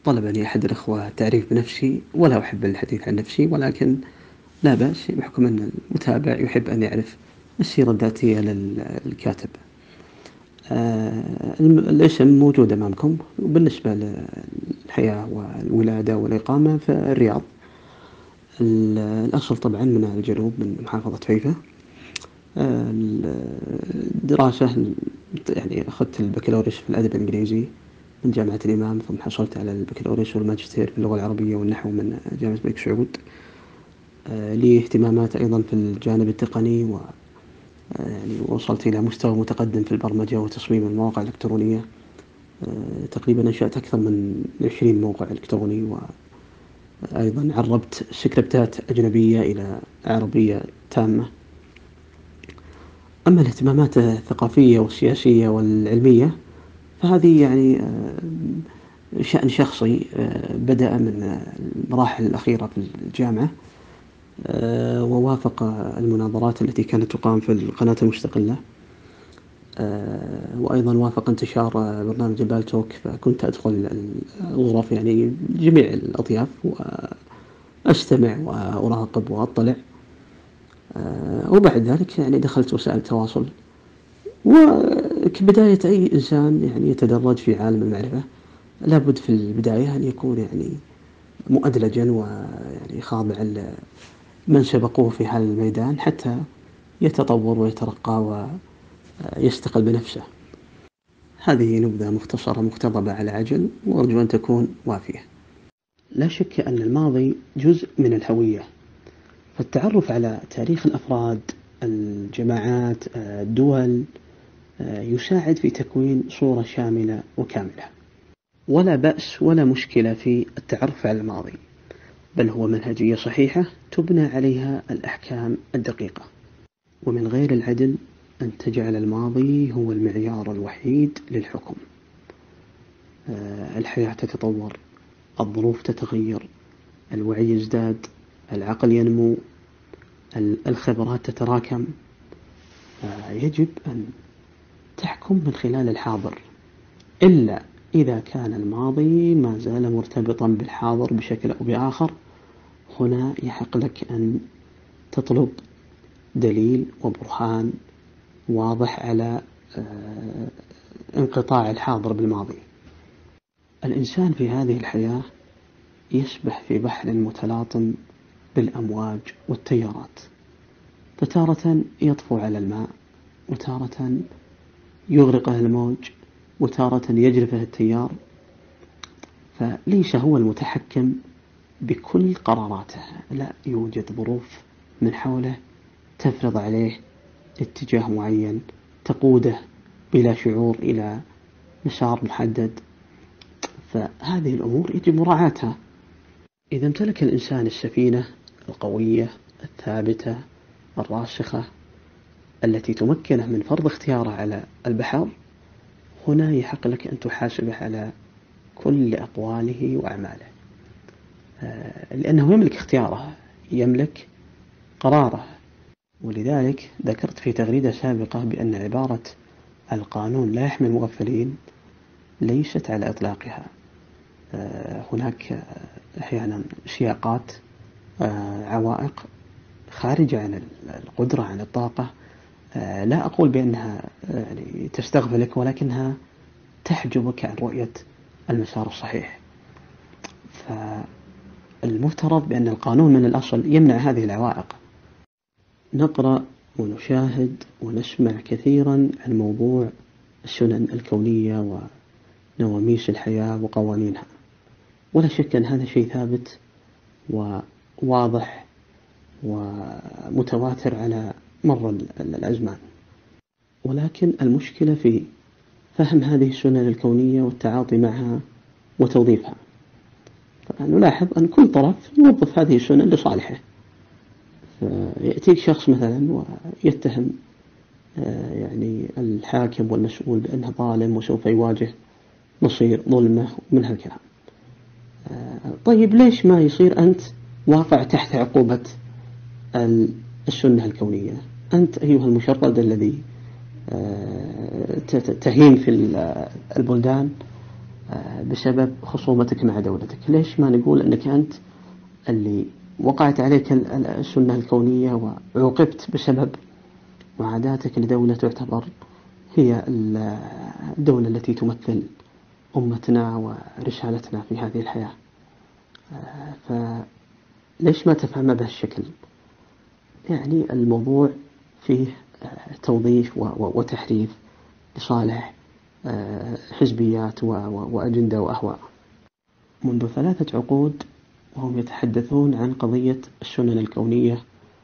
طلبني أحد الأخوة التعريف بنفسي، ولا أحب الحديث عن نفسي، ولكن لا بأس بحكم أن المتابع يحب أن يعرف السيرة الذاتية للكاتب. الاسم موجود أمامكم. وبالنسبة للحياة والولادة والإقامة في الرياض، الأصل طبعا من الجنوب، من محافظة حيفا. الدراسة يعني أخذت البكالوريوس في الأدب الإنجليزي من جامعة الإمام، ثم حصلت على البكالوريوس والماجستير في اللغة العربية والنحو من جامعة الملك سعود. لي اهتمامات أيضا في الجانب التقني، و يعني وصلت إلى مستوى متقدم في البرمجة وتصميم المواقع الإلكترونية. تقريبا أنشأت أكثر من 20 موقع إلكتروني، وأيضا عربت سكريبتات أجنبية إلى عربية تامة. أما الاهتمامات الثقافية والسياسية والعلمية فهذه يعني شأن شخصي، بدأ من المراحل الأخيرة في الجامعة، ووافق المناظرات التي كانت تقام في القناة المستقلة، وأيضا وافق انتشار برنامج البالتوك، فكنت أدخل الغرف يعني جميع الأطياف وأستمع وأراقب وأطلع. وبعد ذلك يعني دخلت وسائل التواصل. وكبداية أي إنسان يعني يتدرج في عالم المعرفة، لابد في البداية أن يكون يعني مؤدلجا ويعني خاضع من سبقوه في هذا الميدان حتى يتطور ويترقى ويستقل بنفسه. هذه نبذة مختصرة مقتضبة على عجل، وأرجو أن تكون وافية. لا شك أن الماضي جزء من الهوية، فالتعرف على تاريخ الأفراد، الجماعات، الدول، يساعد في تكوين صورة شاملة وكاملة. ولا بأس ولا مشكلة في التعرف على الماضي، بل هو منهجية صحيحة تبنى عليها الأحكام الدقيقة. ومن غير العدل أن تجعل الماضي هو المعيار الوحيد للحكم. الحياة تتطور، الظروف تتغير، الوعي يزداد، العقل ينمو، الخبرات تتراكم. يجب أن تحكم من خلال الحاضر، إلا إذا كان الماضي ما زال مرتبطا بالحاضر بشكل أو بآخر. هنا يحق لك أن تطلب دليل وبرهان واضح على انقطاع الحاضر بالماضي. الإنسان في هذه الحياة يسبح في بحر متلاطم بالأمواج والتيارات، فتارة يطفو على الماء، وتارة يغرقه الموج، وتارة يجرفه التيار. فليس هو المتحكم بكل قراراته، لا، يوجد ظروف من حوله تفرض عليه اتجاه معين، تقوده بلا شعور إلى مسار محدد. فهذه الأمور يجب مراعاتها. إذا امتلك الإنسان السفينة القوية الثابتة الراسخة التي تمكنه من فرض اختياره على البحر، هنا يحق لك أن تحاسبه على كل أقواله وأعماله، لأنه يملك اختياره، يملك قراره. ولذلك ذكرت في تغريدة سابقة بأن عبارة القانون لا يحمي المغفلين ليست على إطلاقها. هناك أحيانا سياقات، عوائق خارجة عن القدرة، عن الطاقة. لا أقول بأنها يعني تستغفلك، ولكنها تحجبك عن رؤية المسار الصحيح. فالمفترض بأن القانون من الأصل يمنع هذه العوائق. نقرأ ونشاهد ونسمع كثيرا عن موضوع السنن الكونية ونواميس الحياة وقوانينها، ولا شك أن هذا شيء ثابت وواضح ومتواتر على مر الأزمان. ولكن المشكلة في فهم هذه السنن الكونية والتعاطي معها وتوظيفها. فنلاحظ أن كل طرف يوظف هذه السنن لصالحه. فيأتيك شخص مثلا ويتهم يعني الحاكم والمسؤول بأنه ظالم وسوف يواجه مصير ظلمه من هالكلام. طيب ليش ما يصير أنت واقع تحت عقوبة السنة الكونية؟ أنت أيها المشرد الذي تهين في البلدان بسبب خصومتك مع دولتك. ليش ما نقول أنك أنت اللي وقعت عليك السنة الكونية وعوقبت بسبب معاداتك لدولة تعتبر هي الدولة التي تمثل أمتنا ورسالتنا في هذه الحياة؟ فليش ما تفهم بهالشكل؟ يعني الموضوع فيه توظيف وتحريف لصالح حزبيات وأجندة وأهواء. منذ 3 عقود وهم يتحدثون عن قضية السنن الكونية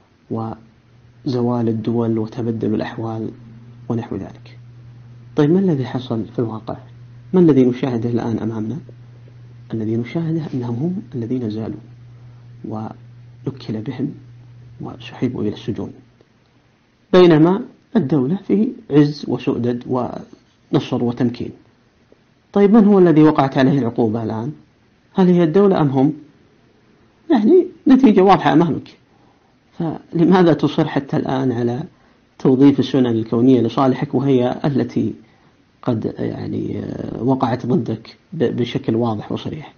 وزوال الدول وتبدل الأحوال ونحو ذلك. طيب ما الذي حصل في الواقع؟ ما الذي نشاهده الآن أمامنا؟ الذي نشاهده أنهم هم الذين زالوا ونكل بهم وسحبوا إلى السجون، بينما الدولة في عز وسؤدد ونصر وتمكين. طيب من هو الذي وقعت عليه العقوبة الآن؟ هل هي الدولة أم هم؟ يعني نتيجة واضحة أمامك. فلماذا تصر حتى الآن على توظيف السنن الكونية لصالحك وهي التي قد يعني وقعت ضدك بشكل واضح وصريح؟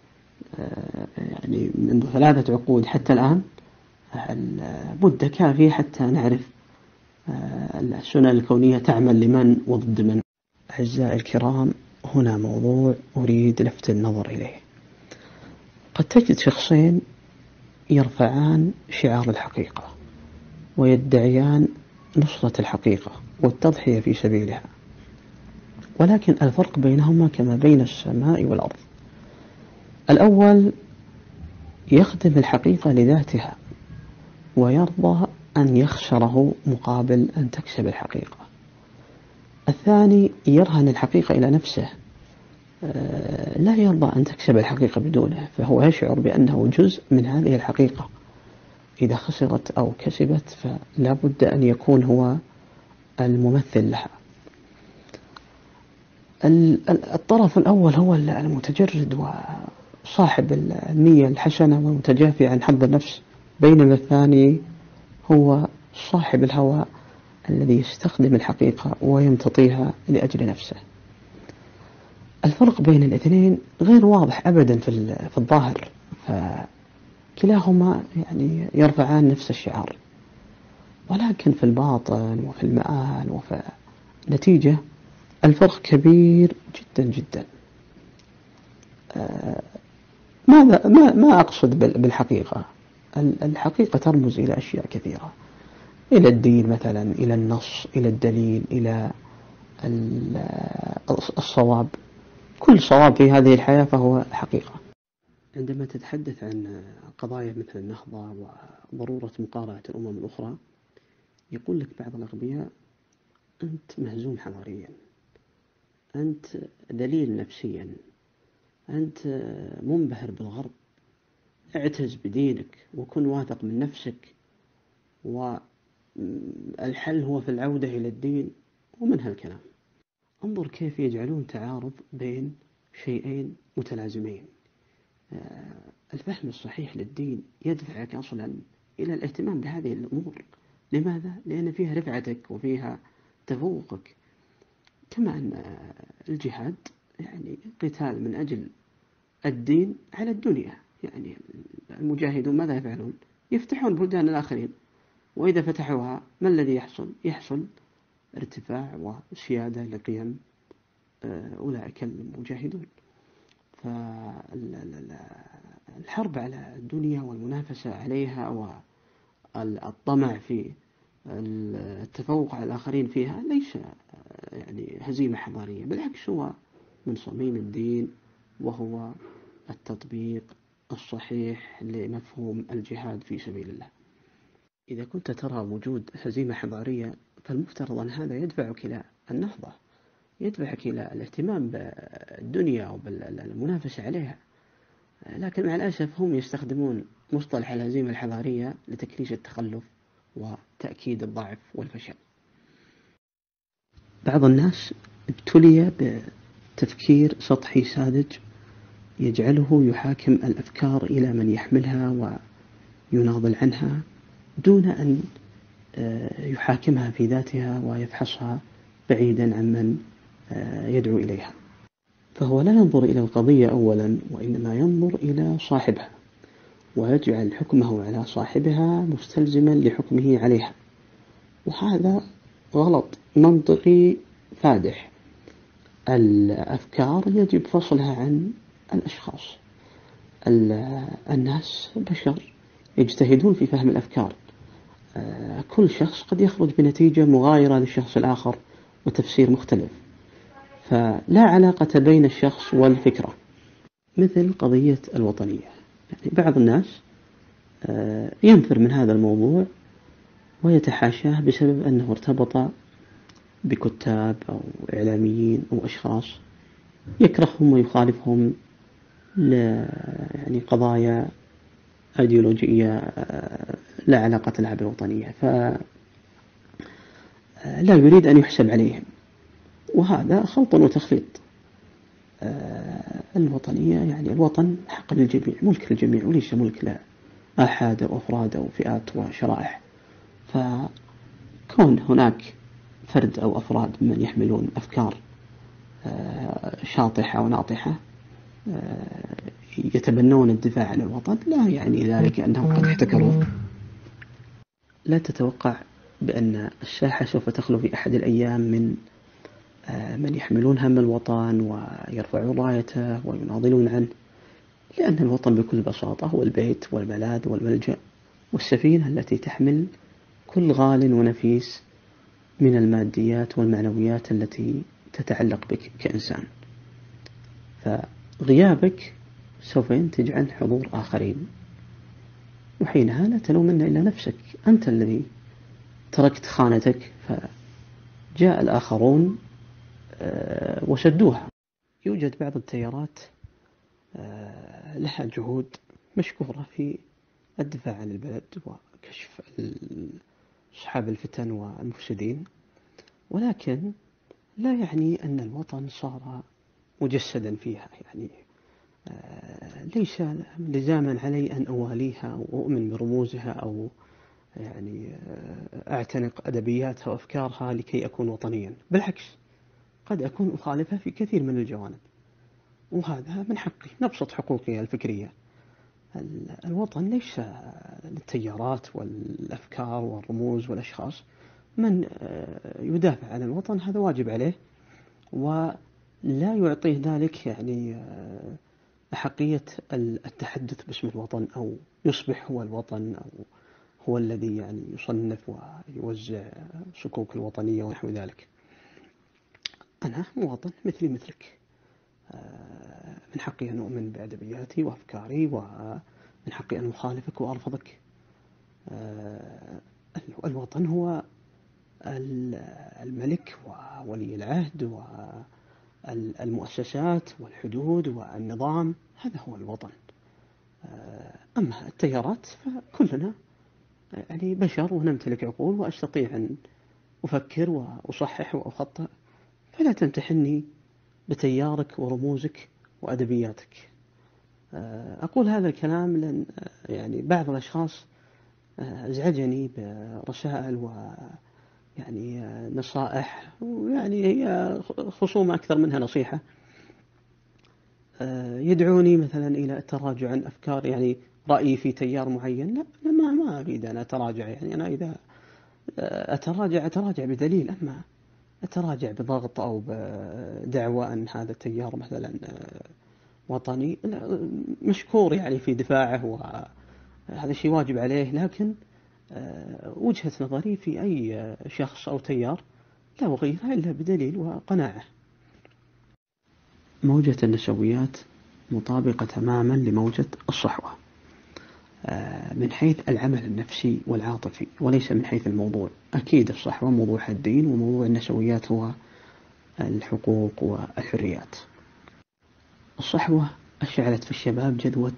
يعني منذ 3 عقود حتى الآن مدة كافية حتى نعرف السنن الكونية تعمل لمن وضد من. أعزائي الكرام، هنا موضوع أريد لفت النظر إليه. قد تجد شخصين يرفعان شعار الحقيقة ويدعيان نصرة الحقيقة والتضحية في سبيلها، ولكن الفرق بينهما كما بين السماء والأرض. الأول يخدم الحقيقة لذاتها ويرضى أن يخسره مقابل أن تكسب الحقيقة. الثاني يرهن الحقيقة إلى نفسه، لا يرضى أن تكسب الحقيقة بدونه، فهو يشعر بأنه جزء من هذه الحقيقة. إذا خسرت أو كسبت فلا بد أن يكون هو الممثل لها. الطرف الأول هو المتجرد وصاحب النية الحسنة والمتجافي عن حظ النفس، بينما الثاني هو صاحب الهوى الذي يستخدم الحقيقة ويمتطيها لأجل نفسه. الفرق بين الاثنين غير واضح أبدا في الظاهر، فكلاهما يعني يرفعان نفس الشعار، ولكن في الباطن وفي المآل وفي النتيجة الفرق كبير جدا جدا. ما أقصد بالحقيقة. الحقيقة ترمز إلى أشياء كثيرة، إلى الدين مثلا، إلى النص، إلى الدليل، إلى الصواب. كل صواب في هذه الحياة فهو حقيقة. عندما تتحدث عن قضايا مثل النهضة وضرورة مقارعة الأمم الأخرى، يقول لك بعض الأغبياء: أنت مهزوم حضاريا، أنت ذليل نفسيا، أنت منبهر بالغرب، اعتز بدينك وكن واثق من نفسك، والحل هو في العودة إلى الدين، ومن هالكلام. انظر كيف يجعلون تعارض بين شيئين متلازمين. الفهم الصحيح للدين يدفعك أصلا إلى الاهتمام بهذه الأمور. لماذا؟ لأن فيها رفعتك وفيها تفوقك. كما أن الجهاد يعني قتال من أجل الدين على الدنيا. يعني المجاهدون ماذا يفعلون؟ يفتحون بلدان الآخرين، وإذا فتحوها ما الذي يحصل؟ يحصل ارتفاع وسيادة لقيم أولئك المجاهدون. فالحرب على الدنيا والمنافسة عليها والطمع في التفوق على الآخرين فيها ليس يعني هزيمة حضارية، بالعكس هو من صميم الدين، وهو التطبيق الصحيح لمفهوم الجهاد في سبيل الله. إذا كنت ترى وجود هزيمة حضارية فالمفترض أن هذا يدفعك إلى النهضة، يدفعك إلى الاهتمام بالدنيا وبالمنافسة عليها. لكن مع الأسف هم يستخدمون مصطلح الهزيمة الحضارية لتكريس التخلف وتأكيد الضعف والفشل. بعض الناس ابتلي بتفكير سطحي ساذج يجعله يحاكم الأفكار إلى من يحملها ويناضل عنها دون أن يحاكمها في ذاتها ويفحصها بعيدا عن من يدعو إليها. فهو لا ينظر إلى القضية أولا، وإنما ينظر إلى صاحبها، ويجعل حكمه على صاحبها مستلزما لحكمه عليها، وهذا غلط منطقي فادح. الأفكار يجب فصلها عن الأشخاص. الناس بشر يجتهدون في فهم الأفكار، كل شخص قد يخرج بنتيجة مغايرة للشخص الآخر وتفسير مختلف، فلا علاقة بين الشخص والفكرة. مثل قضية الوطنية، يعني بعض الناس ينفر من هذا الموضوع ويتحاشاه بسبب أنه ارتبط بكتاب أو إعلاميين أو أشخاص يكرههم ويخالفهم يعني قضايا أيديولوجية لا علاقة لها بالوطنية، فلا يريد أن يحسب عليهم، وهذا خلط وتخليط. الوطنية يعني الوطن حق للجميع، ملك الجميع، وليس ملك لأحد أو أفراد أو فئات وشرائح. فكون هناك فرد أو أفراد من يحملون أفكار شاطحة وناطحة يتبنون الدفاع عن الوطن، لا يعني ذلك أنهم قد احتكروه. لا تتوقع بأن الساحة سوف تخلو في أحد الأيام من يحملون هم الوطن ويرفعون رايته ويناضلون عنه، لأن الوطن بكل بساطة هو البيت والملاذ والملجأ والسفينة التي تحمل كل غال ونفيس من الماديات والمعنويات التي تتعلق بك كإنسان. فغيابك سوف ينتج عن حضور آخرين، وحينها لا تلومن إلا نفسك، أنت الذي تركت خانتك فجاء الآخرون وسدوها. يوجد بعض التيارات لها جهود مشكورة في الدفاع عن البلد وكشف أصحاب الفتن والمفسدين، ولكن لا يعني أن الوطن صار مجسدا فيها. يعني ليس لزاما علي أن أواليها أو أؤمن برموزها أو يعني أعتنق أدبياتها وأفكارها لكي أكون وطنيا، بالعكس قد أكون أخالفها في كثير من الجوانب، وهذا من حقي، نبسط حقوقي الفكرية. الوطن ليس للتيارات والأفكار والرموز والأشخاص. من يدافع عن الوطن هذا واجب عليه، ولا يعطيه ذلك يعني أحقية التحدث باسم الوطن أو يصبح هو الوطن أو هو الذي يعني يصنف ويوزع صكوك الوطنية ونحو ذلك. أنا مواطن مثلي مثلك، من حقي أن أؤمن بأدبياتي وأفكاري، ومن حقي أن أخالفك وأرفضك. الوطن هو الملك وولي العهد والمؤسسات والحدود والنظام، هذا هو الوطن. أما التيارات فكلنا يعني بشر ونمتلك عقول، وأستطيع أن أفكر وأصحح وأخطئ، فلا تمتحني بتيارك ورموزك وأدبياتك. أقول هذا الكلام لأن يعني بعض الأشخاص أزعجني برسائل ويعني نصائح، ويعني هي خصومة أكثر منها نصيحة، يدعوني مثلا إلى التراجع عن أفكار يعني رأيي في تيار معين. لا، ما أريد أن أتراجع. يعني أنا إذا أتراجع بدليل، أما أتراجع بضغط أو بدعوى أن هذا التيار مثلا وطني، مشكور يعني في دفاعه وهذا الشيء واجب عليه، لكن وجهة نظري في أي شخص أو تيار لا أغيرها إلا بدليل وقناعة. موجة النسويات مطابقة تماما لموجة الصحوة من حيث العمل النفسي والعاطفي، وليس من حيث الموضوع. أكيد الصحوة موضوعها الدين، وموضوع النسويات هو الحقوق والحريات. الصحوة أشعلت في الشباب جذوة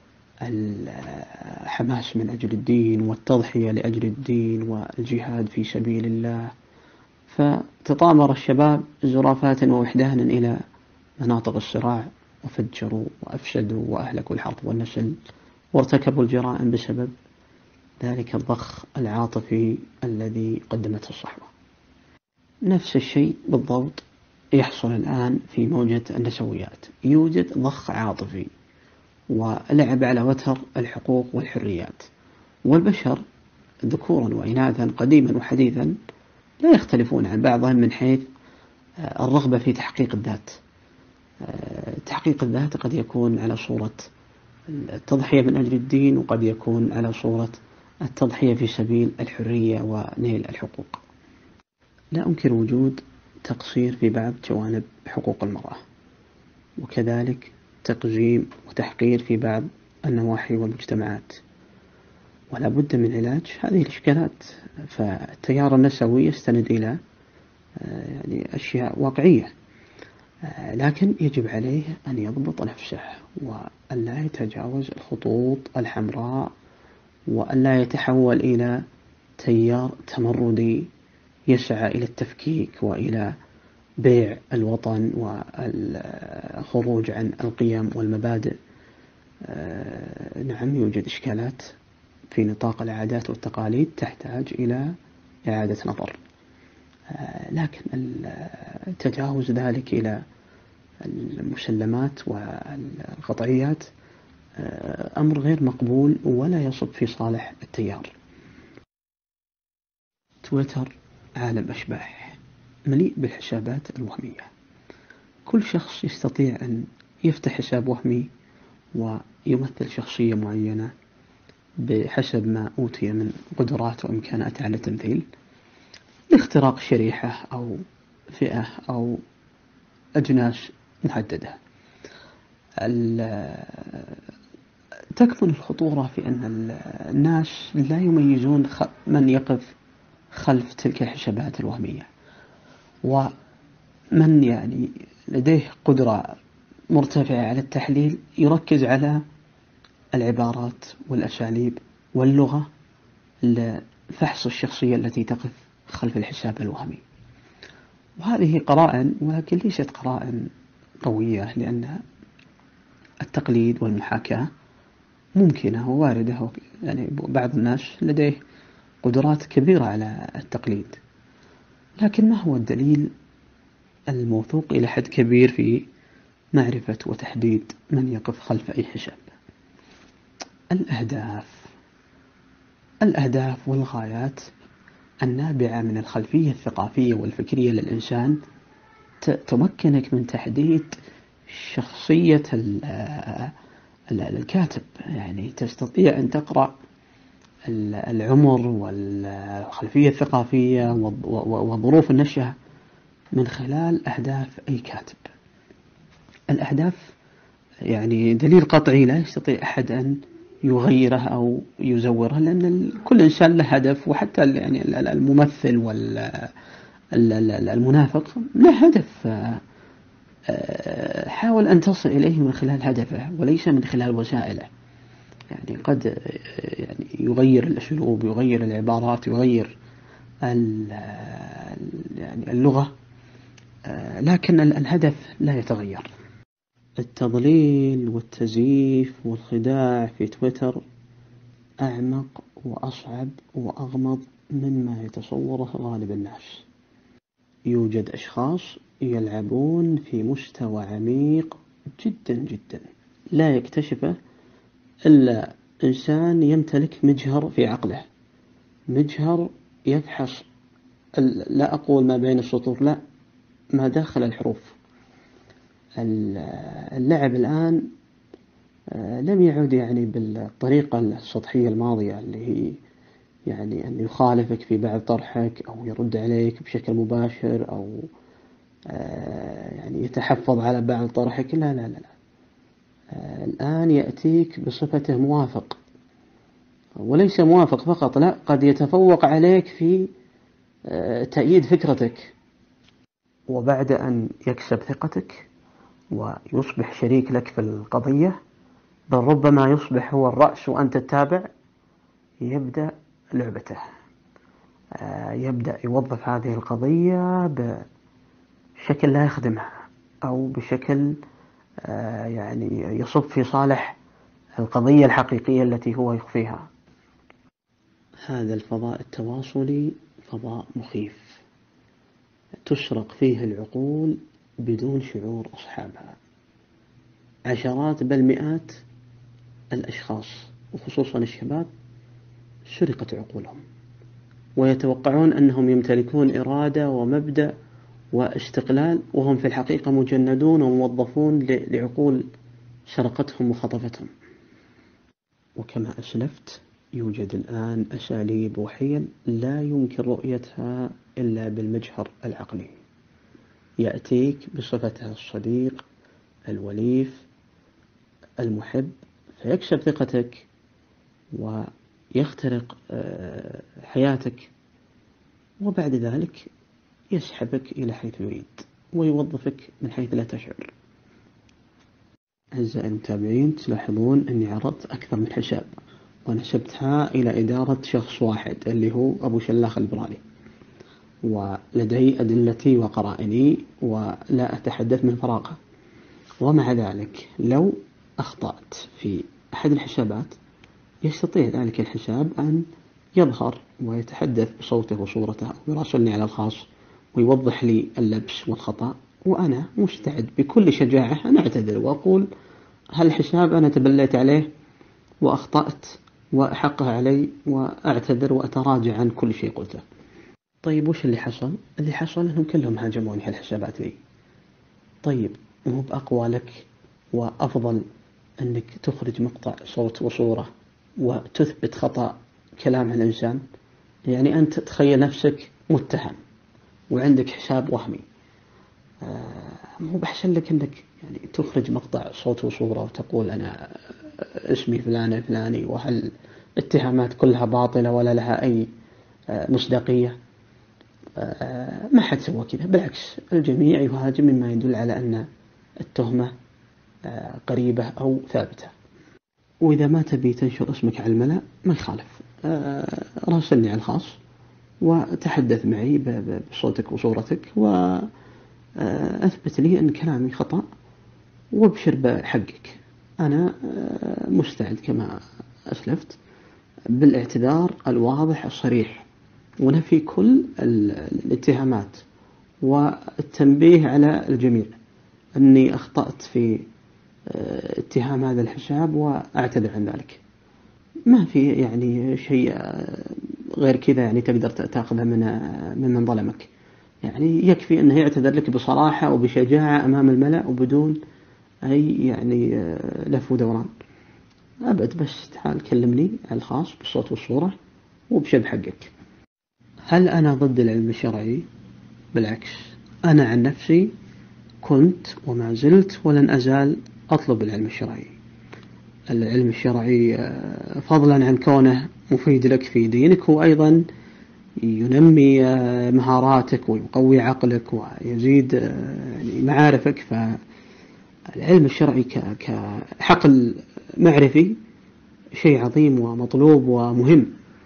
الحماس من أجل الدين والتضحية لأجل الدين والجهاد في سبيل الله، فتطامر الشباب زرافات ووحدانا إلى مناطق الصراع، وفجروا وأفسدوا وأهلكوا الحرث والنسل وارتكبوا الجرائم بسبب ذلك الضخ العاطفي الذي قدمته الصحوة. نفس الشيء بالضبط يحصل الآن في موجة النسويات، يوجد ضخ عاطفي ولعب على وتر الحقوق والحريات، والبشر ذكورا وإناثا قديما وحديثا لا يختلفون عن بعضهم من حيث الرغبة في تحقيق الذات. تحقيق الذات قد يكون على صورة التضحية من أجل الدين، وقد يكون على صورة التضحية في سبيل الحرية ونيل الحقوق. لا أنكر وجود تقصير في بعض جوانب حقوق المرأة، وكذلك تقزيم وتحقير في بعض النواحي والمجتمعات، ولا بد من علاج هذه الإشكالات. فالتيار النسوي يستند إلى يعني أشياء واقعية، لكن يجب عليه أن يضبط نفسه وأن لا يتجاوز الخطوط الحمراء، وأن لا يتحول إلى تيار تمردي يسعى إلى التفكيك وإلى بيع الوطن والخروج عن القيم والمبادئ. نعم، يوجد إشكالات في نطاق العادات والتقاليد تحتاج إلى إعادة نظر، لكن التجاوز ذلك إلى المسلمات والقطعيات أمر غير مقبول ولا يصب في صالح التيار. تويتر عالم أشباح مليء بالحسابات الوهمية. كل شخص يستطيع أن يفتح حساب وهمي ويمثل شخصية معينة بحسب ما أوتي من قدرات وإمكانات على التمثيل لاختراق شريحة أو فئة أو أجناس محددة. تكمن الخطورة في أن الناس لا يميزون من يقف خلف تلك الحسابات الوهمية، ومن يعني لديه قدرة مرتفعة على التحليل يركز على العبارات والأساليب واللغة لفحص الشخصية التي تقف خلف الحساب الوهمي. وهذه قرائن، ولكن ليست قرائن قوية، لأن التقليد والمحاكاة ممكنة وواردة، يعني بعض الناس لديه قدرات كبيرة على التقليد، لكن ما هو الدليل الموثوق إلى حد كبير في معرفة وتحديد من يقف خلف أي حساب؟ الأهداف والغايات النابعة من الخلفية الثقافية والفكرية للإنسان تمكنك من تحديد شخصية الكاتب. يعني تستطيع أن تقرأ العمر والخلفية الثقافية وظروف النشأة من خلال أهداف أي كاتب. الأهداف يعني دليل قطعي لا يستطيع أحد أن يغيره أو يزوره، لأن كل إنسان له هدف، وحتى يعني الممثل والمنافق له هدف. حاول أن تصل إليه من خلال هدفه وليس من خلال وسائله. يعني قد يعني يغير الأسلوب، يغير العبارات، يغير يعني اللغة، لكن الهدف لا يتغير. التضليل والتزييف والخداع في تويتر أعمق وأصعب وأغمض مما يتصوره غالب الناس. يوجد أشخاص يلعبون في مستوى عميق جدا جدا لا يكتشفه إلا إنسان يمتلك مجهر في عقله، مجهر يفحص لا أقول ما بين السطور، لا، ما داخل الحروف. اللعب الآن لم يعد يعني بالطريقة السطحية الماضية اللي هي يعني أن يخالفك في بعض طرحك أو يرد عليك بشكل مباشر أو يعني يتحفظ على بعض طرحك. لا لا لا, لا. الآن يأتيك بصفته موافق، وليس موافق فقط، لا، قد يتفوق عليك في تأييد فكرتك، وبعد أن يكسب ثقتك ويصبح شريك لك في القضية، بل ربما يصبح هو الرأس وأنت التابع، يبدأ لعبته. يبدأ يوظف هذه القضية بشكل لا يخدمها أو بشكل يعني يصب في صالح القضية الحقيقية التي هو يخفيها. هذا الفضاء التواصلي فضاء مخيف تسرق فيه العقول بدون شعور أصحابها. عشرات بل مئات الأشخاص وخصوصا الشباب سرقت عقولهم، ويتوقعون أنهم يمتلكون إرادة ومبدأ واستقلال، وهم في الحقيقة مجندون وموظفون لعقول سرقتهم وخطفتهم. وكما أسلفت، يوجد الآن أساليب وحيل لا يمكن رؤيتها إلا بالمجهر العقلي. يأتيك بصفته الصديق الوليف المحب، فيكسب ثقتك ويخترق حياتك، وبعد ذلك يسحبك إلى حيث يريد ويوظفك من حيث لا تشعر. أعزائي المتابعين، تلاحظون أني عرضت أكثر من حساب ونسبتها إلى إدارة شخص واحد اللي هو أبو شلاخ البرالي، ولدي أدلتي وقرائني ولا أتحدث من فراغ. ومع ذلك لو أخطأت في أحد الحسابات يستطيع ذلك الحساب أن يظهر ويتحدث بصوته وصورته أو يراسلني على الخاص ويوضح لي اللبس والخطأ، وأنا مستعد بكل شجاعة أن أعتذر وأقول هالحساب أنا تبليت عليه وأخطأت وأحقه علي وأعتذر وأتراجع عن كل شيء قلته. طيب وش اللي حصل؟ اللي حصل أنهم كلهم هاجموني هالحسابات لي. طيب مو بأقوى لك وأفضل أنك تخرج مقطع صوت وصورة وتثبت خطأ كلام الإنسان؟ يعني أنت تخيل نفسك متهم وعندك حساب وهمي، مو بحسن لك أنك يعني تخرج مقطع صوت وصورة وتقول أنا اسمي فلان الفلاني وهل الاتهامات كلها باطلة ولا لها أي مصداقية؟ ما حد سوى كذا، بالعكس الجميع يهاجم، مما يدل على أن التهمة قريبة أو ثابتة. وإذا ما تبي تنشر اسمك على الملأ ما يخالف، راسلني على الخاص وتحدث معي بصوتك وصورتك وأثبت لي أن كلامي خطأ وابشر بحقك. أنا مستعد كما أسلفت بالاعتذار الواضح الصريح ونفي كل الاتهامات والتنبيه على الجميع أني أخطأت في اتهام هذا الحساب وأعتذر عن ذلك. ما في يعني شيء غير كذا يعني تقدر تأخذها من ظلمك. يعني يكفي أنه يعتذر لك بصراحة وبشجاعة أمام الملأ وبدون أي يعني لف ودوران أبد. بس تعال كلمني على الخاص بالصوت والصورة وبشب حقك. هل أنا ضد العلم الشرعي؟ بالعكس، أنا عن نفسي كنت وما زلت ولن أزال أطلب العلم الشرعي. العلم الشرعي فضلا عن كونه مفيد لك في دينك هو أيضا ينمي مهاراتك ويقوي عقلك ويزيد يعني معارفك. فالعلم الشرعي كحقل معرفي شيء عظيم ومطلوب ومهم،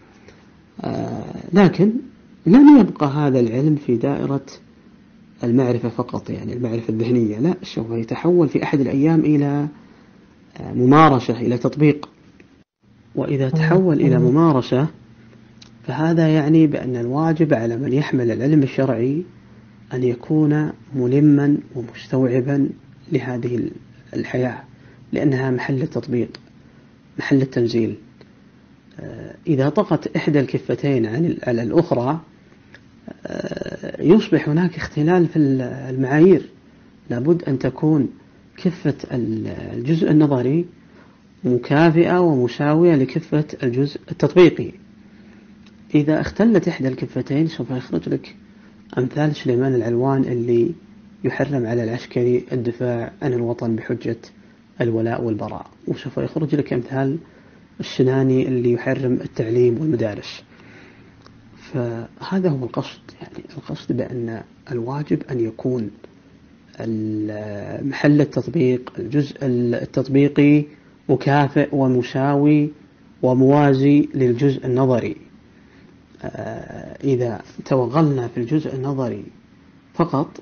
لكن لن يبقى هذا العلم في دائرة المعرفة فقط، يعني المعرفة الذهنية، لا، سوف يتحول في أحد الأيام إلى ممارسة، إلى تطبيق. وإذا تحول إلى ممارسة فهذا يعني بأن الواجب على من يحمل العلم الشرعي أن يكون ملما ومستوعبا لهذه الحياة، لأنها محل التطبيق، محل التنزيل. إذا طغت إحدى الكفتين على الأخرى يصبح هناك اختلال في المعايير. لابد أن تكون كفة الجزء النظري مكافئة ومساوية لكفة الجزء التطبيقي. إذا اختلت إحدى الكفتين سوف يخرج لك أمثال سليمان العلوان اللي يحرم على العسكري الدفاع عن الوطن بحجة الولاء والبراء، وسوف يخرج لك أمثال السناني اللي يحرم التعليم والمدارس. فهذا هو القصد، يعني القصد بأن الواجب أن يكون محل التطبيق، الجزء التطبيقي مكافئ ومساوي وموازي للجزء النظري. إذا توغلنا في الجزء النظري فقط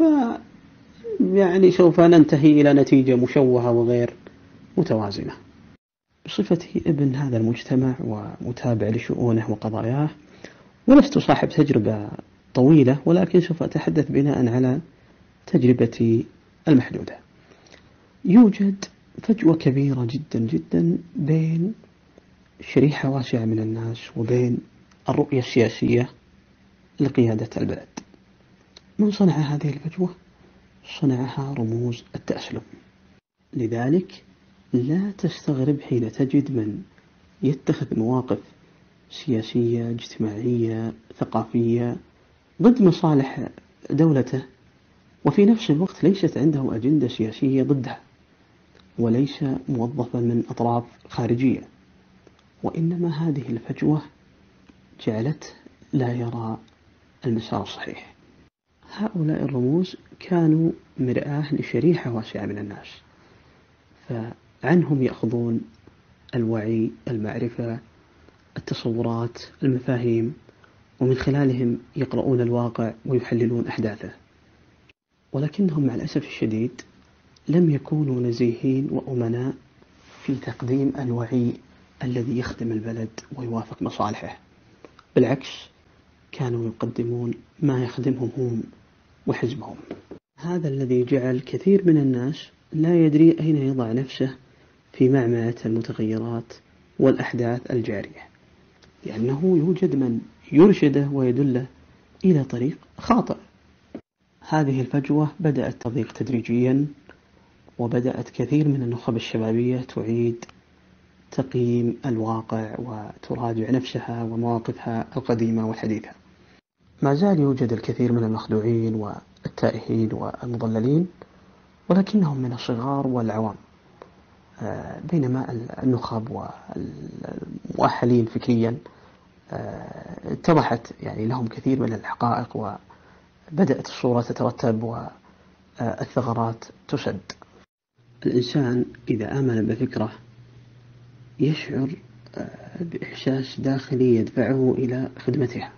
يعني سوف ننتهي إلى نتيجة مشوهة وغير متوازنة. بصفتي ابن هذا المجتمع ومتابع لشؤونه وقضاياه، ولست صاحب تجربة طويلة، ولكن سوف أتحدث بناء على تجربتي المحدودة. يوجد فجوة كبيرة جدا جدا بين شريحة واسعة من الناس وبين الرؤية السياسية لقيادة البلد. من صنع هذه الفجوة؟ صنعها رموز التأسلم. لذلك لا تستغرب حين تجد من يتخذ مواقف سياسية اجتماعية ثقافية ضد مصالح دولته، وفي نفس الوقت ليست عنده أجندة سياسية ضدها، وليس موظفا من أطراف خارجية، وإنما هذه الفجوة جعلته لا يرى المسار الصحيح. هؤلاء الرموز كانوا مرآة لشريحة واسعة من الناس، فعنهم يأخذون الوعي، المعرفة، التصورات، المفاهيم، ومن خلالهم يقرؤون الواقع ويحللون أحداثه. ولكنهم مع الأسف الشديد لم يكونوا نزيهين وأمناء في تقديم الوعي الذي يخدم البلد ويوافق مصالحه، بالعكس كانوا يقدمون ما يخدمهم هم وحزبهم. هذا الذي جعل كثير من الناس لا يدري أين يضع نفسه في معمعة المتغيرات والأحداث الجارية، لأنه يوجد من يرشده ويدله إلى طريق خاطئ. هذه الفجوة بدأت تضيق تدريجيا، وبدأت كثير من النخب الشبابية تعيد تقييم الواقع وتراجع نفسها ومواقفها القديمة والحديثة. ما زال يوجد الكثير من المخدوعين والتائهين والمضللين، ولكنهم من الصغار والعوام، بينما النخب والمؤهلين فكريا اتضحت يعني لهم كثير من الحقائق، وبدأت الصورة تترتب والثغرات تسد. الإنسان إذا آمن بفكرة يشعر بإحساس داخلي يدفعه إلى خدمتها،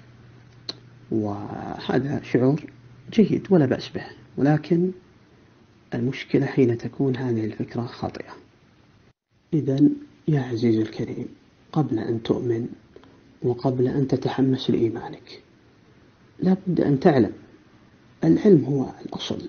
وهذا شعور جيد ولا بأس به، ولكن المشكلة حين تكون هذه الفكرة خاطئة. إذن يا عزيزي الكريم، قبل أن تؤمن وقبل أن تتحمس لإيمانك لابد أن تعلم العلم هو الأصل.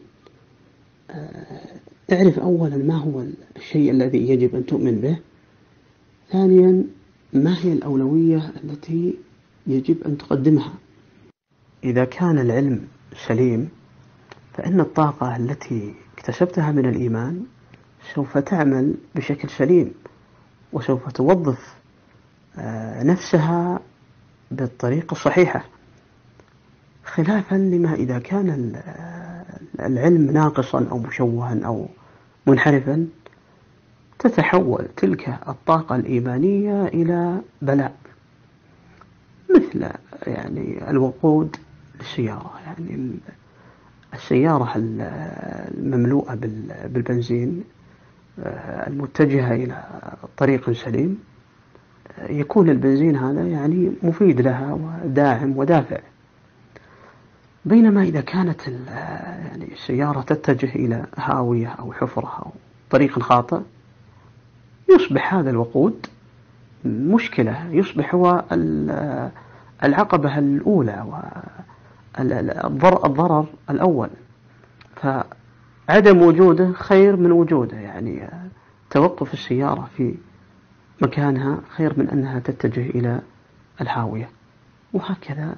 اعرف أولا ما هو الشيء الذي يجب أن تؤمن به، ثانيا ما هي الأولوية التي يجب أن تقدمها. إذا كان العلم سليم فإن الطاقة التي اكتسبتها من الإيمان سوف تعمل بشكل سليم، وسوف توظف نفسها بالطريقة الصحيحة، خلافا لما إذا كان العلم ناقصا أو مشوها أو منحرفا، تتحول تلك الطاقة الإيمانية إلى بلاء، مثل يعني الوقود للسيارة. يعني السيارة المملوءة بالبنزين المتجهة إلى طريق سليم، يكون البنزين هذا يعني مفيد لها وداعم ودافع، بينما إذا كانت يعني السيارة تتجه إلى هاوية أو حفرة أو طريق خاطئ، يصبح هذا الوقود مشكلة، يصبح هو العقبة الأولى والضرر الأول، فعدم وجوده خير من وجوده. يعني توقف السيارة في مكانها خير من أنها تتجه إلى الهاوية. وهكذا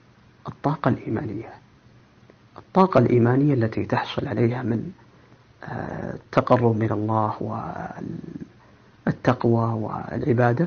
الطاقة الإيمانية التي تحصل عليها من التقرب من الله والتقوى والعبادة،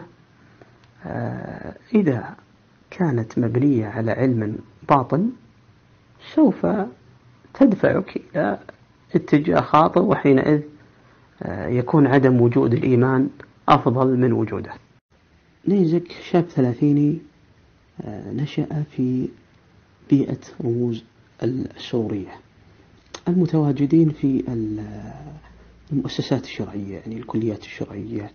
إذا كانت مبنية على علم باطل سوف تدفعك إلى اتجاه خاطئ، وحينئذ يكون عدم وجود الإيمان أفضل من وجوده. نيزك شاب ثلاثيني نشأ في بيئة رموز السرورية المتواجدين في المؤسسات الشرعية، يعني الكليات الشرعية،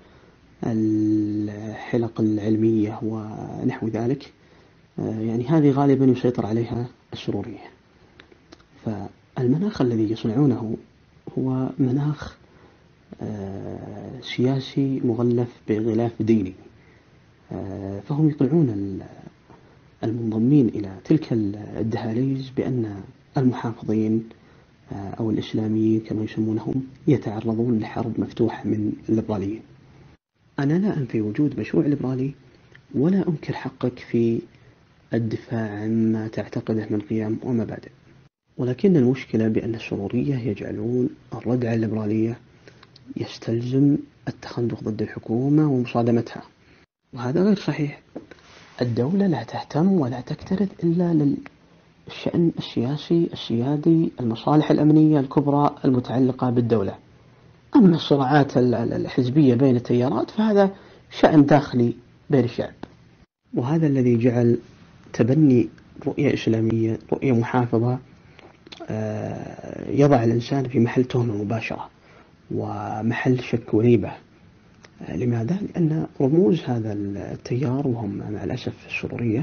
الحلق العلمية ونحو ذلك. يعني هذه غالبا يسيطر عليها السرورية. فالمناخ الذي يصنعونه هو مناخ سياسي مغلف بغلاف ديني، فهم يقنعون المنضمين إلى تلك الدهاليز بأن المحافظين أو الإسلاميين كما يسمونهم يتعرضون لحرب مفتوحة من الليبراليين. أنا لا أنفي وجود مشروع ليبرالي ولا أنكر حقك في الدفاع عما تعتقده من قيم ومبادئ، ولكن المشكلة بأن الشرورية يجعلون الرد على الليبرالية يستلزم التخندق ضد الحكومة ومصادمتها، وهذا غير صحيح. الدولة لا تهتم ولا تكترث إلا للشأن السياسي السيادي، المصالح الأمنية الكبرى المتعلقة بالدولة. أما الصراعات الحزبية بين التيارات فهذا شأن داخلي بين الشعب، وهذا الذي جعل تبني رؤية إسلامية، رؤية محافظة، يضع الإنسان في محل تهمة مباشرة ومحل شك وريبة. لماذا؟ لأن رموز هذا التيار وهم مع الأسف الشرورية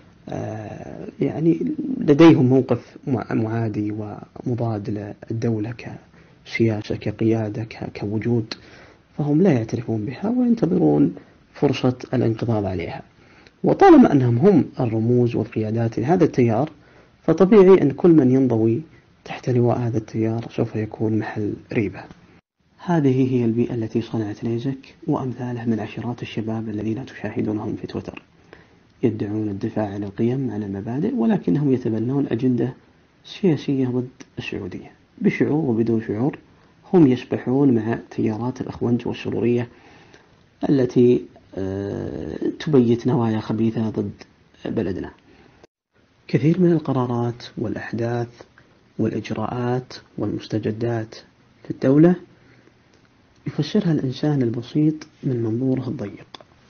يعني لديهم موقف معادي ومضاد للدولة كسياسة كقيادة كوجود، فهم لا يعترفون بها وينتظرون فرصة الانقضاض عليها. وطالما أنهم هم الرموز والقيادات لهذا التيار فطبيعي أن كل من ينضوي تحت لواء هذا التيار سوف يكون محل ريبة. هذه هي البيئة التي صنعت ليزك وأمثاله من عشرات الشباب الذين تشاهدونهم في تويتر، يدعون الدفاع عن القيم عن المبادئ، ولكنهم يتبنون أجندة سياسية ضد السعودية. بشعور وبدون شعور هم يسبحون مع تيارات الأخوانج والشرورية التي تبيت نوايا خبيثة ضد بلدنا. كثير من القرارات والأحداث والإجراءات والمستجدات في الدولة يفسرها الإنسان البسيط من منظوره الضيق،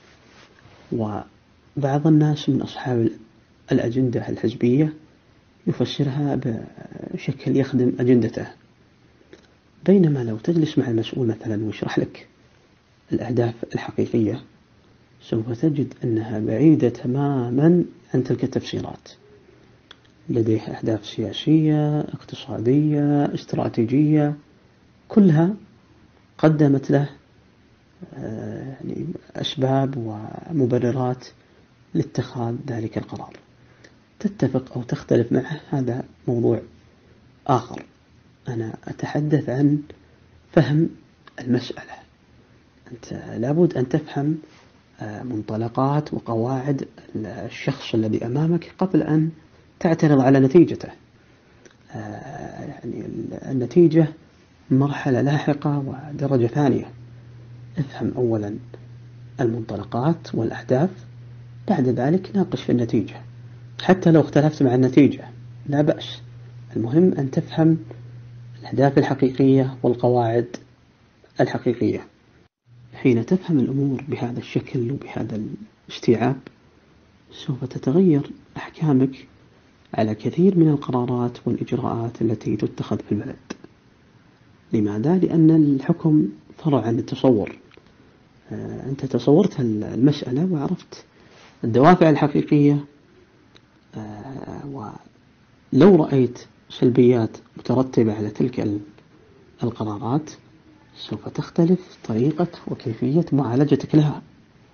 وبعض الناس من أصحاب الأجندة الحزبية يفسرها بشكل يخدم أجندته. بينما لو تجلس مع المسؤول مثلا ويشرح لك الأهداف الحقيقية سوف تجد أنها بعيدة تماما عن تلك التفسيرات. لديه أهداف سياسية، اقتصادية، استراتيجية، كلها قدمت له يعني أسباب ومبررات لاتخاذ ذلك القرار. تتفق أو تختلف معه هذا موضوع آخر. أنا أتحدث عن فهم المسألة. أنت لابد أن تفهم منطلقات وقواعد الشخص الذي أمامك قبل أن تعترض على نتيجته. يعني النتيجة مرحلة لاحقة ودرجة ثانية. افهم أولا المنطلقات والأهداف، بعد ذلك ناقش في النتيجة. حتى لو اختلفت مع النتيجة لا بأس، المهم أن تفهم الأهداف الحقيقية والقواعد الحقيقية. حين تفهم الأمور بهذا الشكل وبهذا الاستيعاب سوف تتغير أحكامك على كثير من القرارات والإجراءات التي تتخذ في البلد. لماذا؟ لأن الحكم فرع عن التصور. أنت تصورت المسألة وعرفت الدوافع الحقيقية، ولو رأيت سلبيات مترتبة على تلك القرارات سوف تختلف طريقة وكيفية معالجتك لها.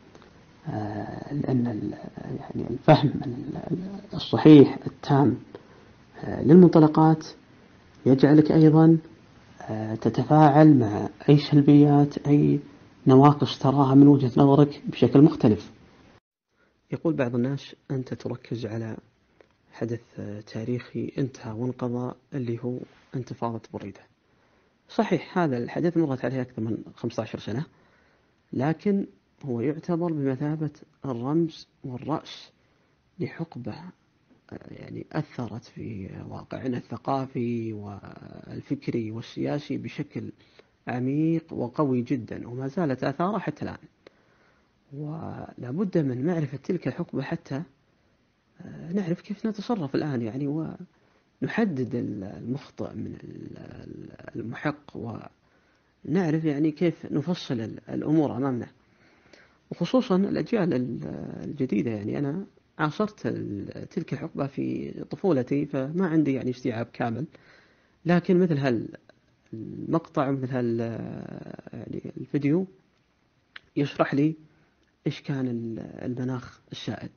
لأن يعني الفهم الصحيح التام للمنطلقات يجعلك أيضا تتفاعل مع أي سلبيات أي نواقص تراها من وجهة نظرك بشكل مختلف. يقول بعض الناس أنت تركز على حدث تاريخي انتهى وانقضى اللي هو انتفاضة بريدة. صحيح هذا الحدث مرت عليه أكثر من 15 سنة، لكن هو يعتبر بمثابة الرمز والرأس لحقبة يعني أثرت في واقعنا الثقافي والفكري والسياسي بشكل عميق وقوي جدا، وما زالت آثاره حتى الآن. ولا بد من معرفة تلك الحقبة حتى نعرف كيف نتصرف الآن يعني، ونحدد المخطئ من المحق، ونعرف يعني كيف نفصل الأمور أمامنا. وخصوصا الأجيال الجديدة، يعني أنا عاصرت تلك الحقبة في طفولتي فما عندي يعني استيعاب كامل، لكن مثل هالمقطع ومثل يعني الفيديو يشرح لي إيش كان المناخ السائد.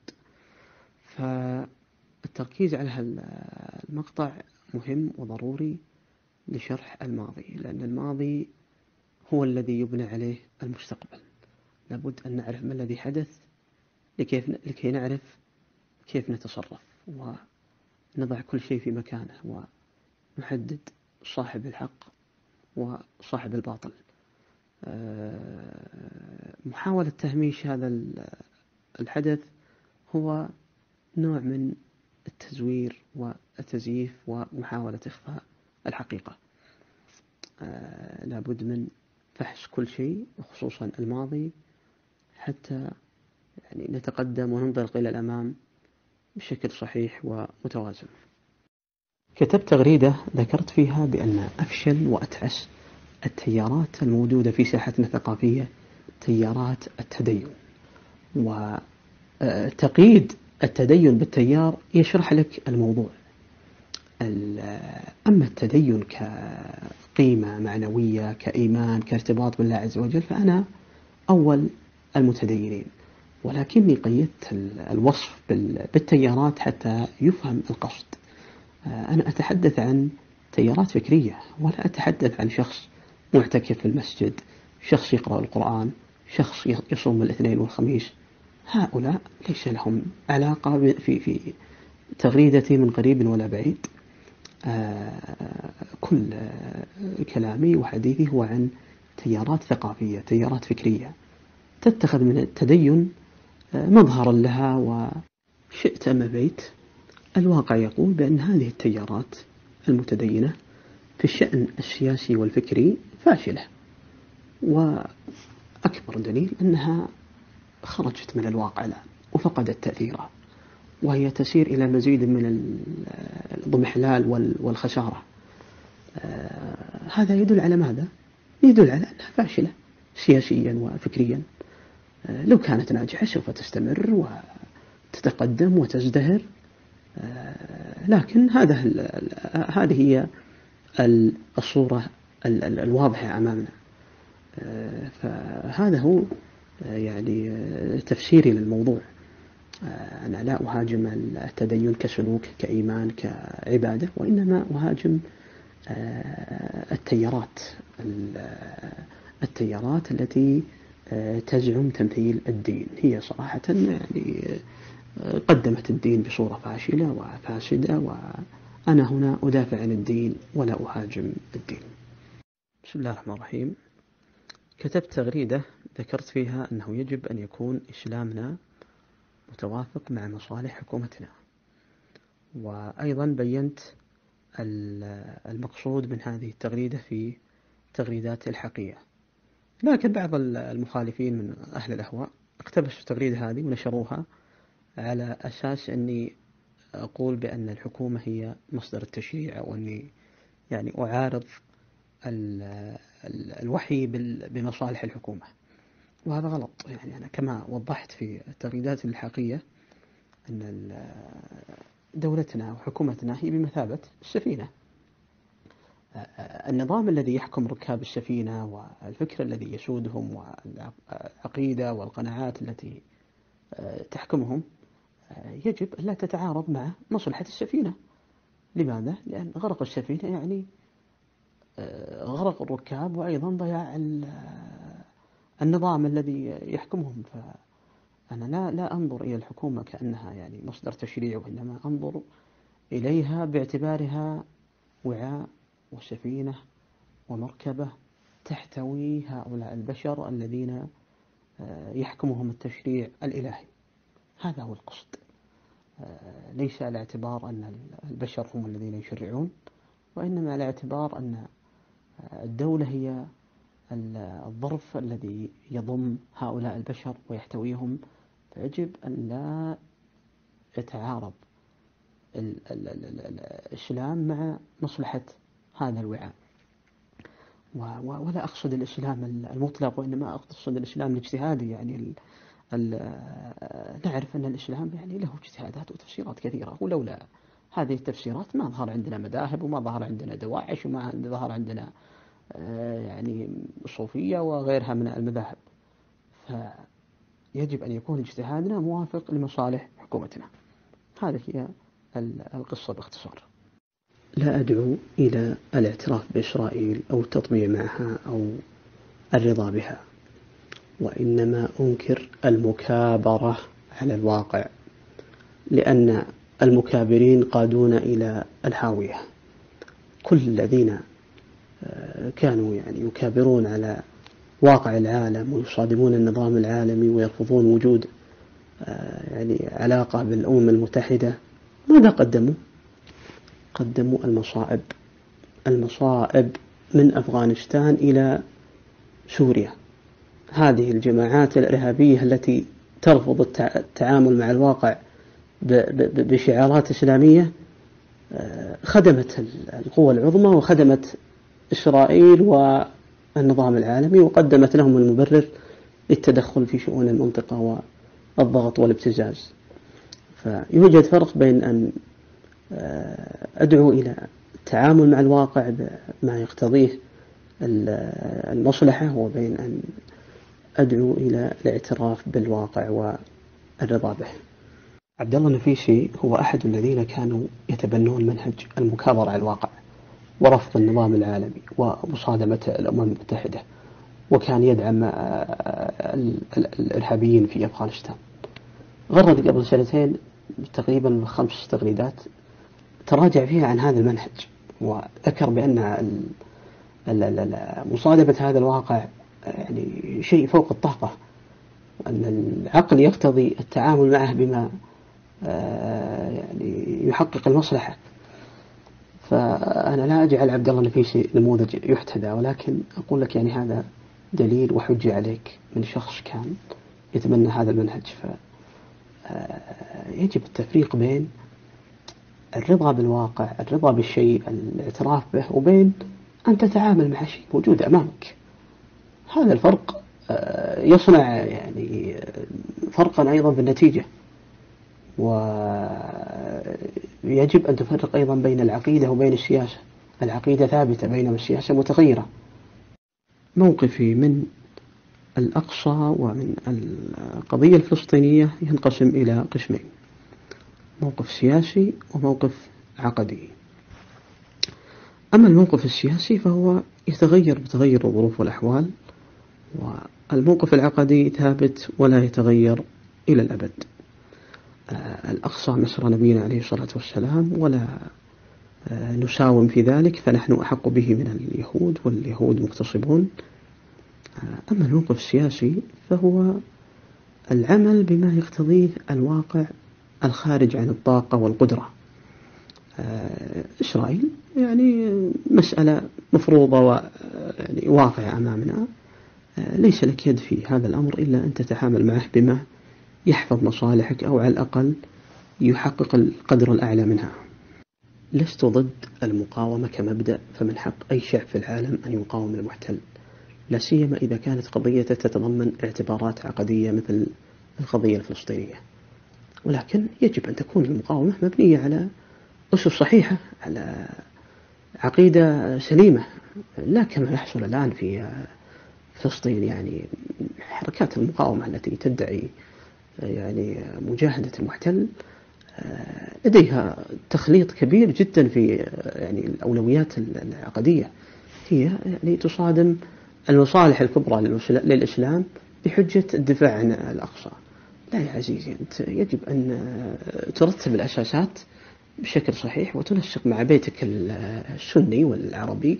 فالتركيز على هالمقطع مهم وضروري لشرح الماضي، لأن الماضي هو الذي يبنى عليه المستقبل. لابد أن نعرف ما الذي حدث لكي نعرف كيف نتصرف ونضع كل شيء في مكانه ونحدد صاحب الحق وصاحب الباطل. محاولة تهميش هذا الحدث هو نوع من التزوير والتزييف ومحاولة إخفاء الحقيقة. لابد من فحص كل شيء وخصوصا الماضي حتى يعني نتقدم وننطلق إلى الأمام بشكل صحيح ومتوازن. كتبت تغريدة ذكرت فيها بأن أفشل وأتعس التيارات الموجودة في ساحتنا الثقافية تيارات التدين، وتقييد التدين بالتيار يشرح لك الموضوع. أما التدين كقيمة معنوية كإيمان كارتباط بالله عز وجل فأنا أول المتدينين، ولكني قيدت الوصف بالتيارات حتى يفهم القصد. أنا أتحدث عن تيارات فكرية ولا أتحدث عن شخص معتكف في المسجد، شخص يقرأ القرآن، شخص يصوم الاثنين والخميس. هؤلاء ليس لهم علاقة في تغريدتي من قريب ولا بعيد. كل كلامي وحديثي هو عن تيارات ثقافية تيارات فكرية تتخذ من التدين مظهرا لها، وشئت أم أبيت الواقع يقول بأن هذه التيارات المتدينة في الشأن السياسي والفكري فاشلة، وأكبر دليل أنها خرجت من الواقع الآن وفقدت تأثيرها، وهي تسير إلى مزيد من الضمحلال والخسارة. هذا يدل على ماذا؟ يدل على أنها فاشلة سياسيا وفكريا. لو كانت ناجحة سوف تستمر وتتقدم وتزدهر، لكن هذه هي الصورة الواضحة أمامنا. فهذا هو يعني تفسيري للموضوع. أنا لا أهاجم التدين كسلوك كإيمان كعبادة، وإنما أهاجم التيارات التي تزعم تمثيل الدين. هي صراحة يعني قدمت الدين بصورة فاشلة وفاسدة، وأنا هنا أدافع عن الدين ولا أهاجم الدين. بسم الله الرحمن الرحيم. كتبت تغريدة ذكرت فيها أنه يجب أن يكون إسلامنا متوافق مع مصالح حكومتنا، وأيضا بينت المقصود من هذه التغريدة في تغريدات الحقية. لكن بعض المخالفين من أهل الأهواء اقتبسوا التغريدة هذه ونشروها على أساس أني أقول بأن الحكومة هي مصدر التشريع، أو أني يعني أعارض الوحي بمصالح الحكومة، وهذا غلط. يعني أنا كما وضحت في التغريدات الحقيقية أن دولتنا وحكومتنا هي بمثابة السفينة. النظام الذي يحكم ركاب السفينة والفكر الذي يسودهم والعقيدة والقناعات التي تحكمهم يجب أن لا تتعارض مع مصلحة السفينة. لماذا؟ لأن غرق السفينة يعني غرق الركاب وأيضا ضياع النظام الذي يحكمهم. فأنا لا أنظر إلى الحكومة كأنها يعني مصدر تشريع، وإنما أنظر إليها باعتبارها وعاء وسفينة ومركبة تحتوي هؤلاء البشر الذين يحكمهم التشريع الإلهي. هذا هو القصد، ليس على اعتبار أن البشر هم الذين يشرعون، وإنما على اعتبار أن الدولة هي الظرف الذي يضم هؤلاء البشر ويحتويهم. فيجب أن لا يتعارض الإسلام مع مصلحة هذا الوعاء. ولا أقصد الإسلام المطلق، وإنما أقصد الإسلام الاجتهادي. يعني نعرف أن الإسلام يعني له اجتهادات وتفسيرات كثيرة، ولولا هذه التفسيرات ما ظهر عندنا مذاهب، وما ظهر عندنا دواعش، وما ظهر عندنا يعني صوفية وغيرها من المذاهب. فيجب أن يكون اجتهادنا موافق لمصالح حكومتنا. هذه هي القصة باختصار. لا أدعو إلى الاعتراف بإسرائيل أو التطبيع معها أو الرضا بها، وإنما أنكر المكابرة على الواقع، لأن المكابرين قادون إلى الهاوية. كل الذين كانوا يعني يكابرون على واقع العالم ويصادمون النظام العالمي ويرفضون وجود يعني علاقة بالأمم المتحدة، ماذا قدموا؟ قدموا المصائب من أفغانستان إلى سوريا. هذه الجماعات الإرهابية التي ترفض التعامل مع الواقع بشعارات إسلامية خدمت القوى العظمى وخدمت إسرائيل والنظام العالمي، وقدمت لهم المبرر للتدخل في شؤون المنطقة والضغط والابتزاز. فيوجد فرق بين أن أدعو إلى التعامل مع الواقع بما يقتضيه المصلحة، وبين أن أدعو إلى الاعتراف بالواقع والرضا به. عبد الله النفيسي هو أحد الذين كانوا يتبنون منهج المكابرة على الواقع ورفض النظام العالمي ومصادمة الأمم المتحدة، وكان يدعم الإرهابيين في أفغانستان. غرد قبل سنتين تقريبا 5 تغريدات تراجع فيها عن هذا المنهج، وذكر بأن مصادمة هذا الواقع يعني شيء فوق الطاقة، أن العقل يقتضي التعامل معه بما يعني يحقق المصلحة. فأنا لا أجعل عبد الله النفيسي نموذج يحتذى، ولكن أقول لك يعني هذا دليل وحجة عليك من شخص كان يتبنى هذا المنهج. فيجب التفريق بين الرضا بالواقع، الرضا بالشيء، الاعتراف به، وبين أن تتعامل مع شيء موجود أمامك. هذا الفرق يصنع يعني فرقا أيضا في النتيجة. ويجب أن تفرق أيضا بين العقيدة وبين السياسة. العقيدة ثابتة بينما السياسة متغيرة. موقفي من الأقصى ومن القضية الفلسطينية ينقسم إلى قسمين: موقف سياسي وموقف عقدي. أما الموقف السياسي فهو يتغير بتغير الظروف والأحوال، والموقف العقدي ثابت ولا يتغير إلى الأبد. الأقصى مصر نبينا عليه الصلاة والسلام، ولا نساوم في ذلك، فنحن أحق به من اليهود، واليهود مغتصبون. أما الموقف السياسي فهو العمل بما يقتضيه الواقع الخارج عن الطاقة والقدرة. إسرائيل يعني مسألة مفروضة ويعني واقعة أمامنا، ليس لك يد في هذا الأمر إلا أن تتعامل معه بما يحفظ مصالحك، أو على الأقل يحقق القدر الأعلى منها. لست ضد المقاومة كمبدأ، فمن حق أي شعب في العالم أن يقاوم المحتل، لا سيما إذا كانت قضيته تتضمن اعتبارات عقدية مثل القضية الفلسطينية. ولكن يجب أن تكون المقاومة مبنية على أسس صحيحة، على عقيدة سليمة، لا كما يحصل الآن في فلسطين. يعني حركات المقاومة التي تدعي يعني مجاهدة المحتل لديها تخليط كبير جدا في يعني الأولويات العقدية. هي يعني تصادم المصالح الكبرى للإسلام بحجة الدفاع عن الأقصى. لا يا عزيزي، أنت يجب أن ترتب الأساسات بشكل صحيح، وتنسق مع بيتك السني والعربي،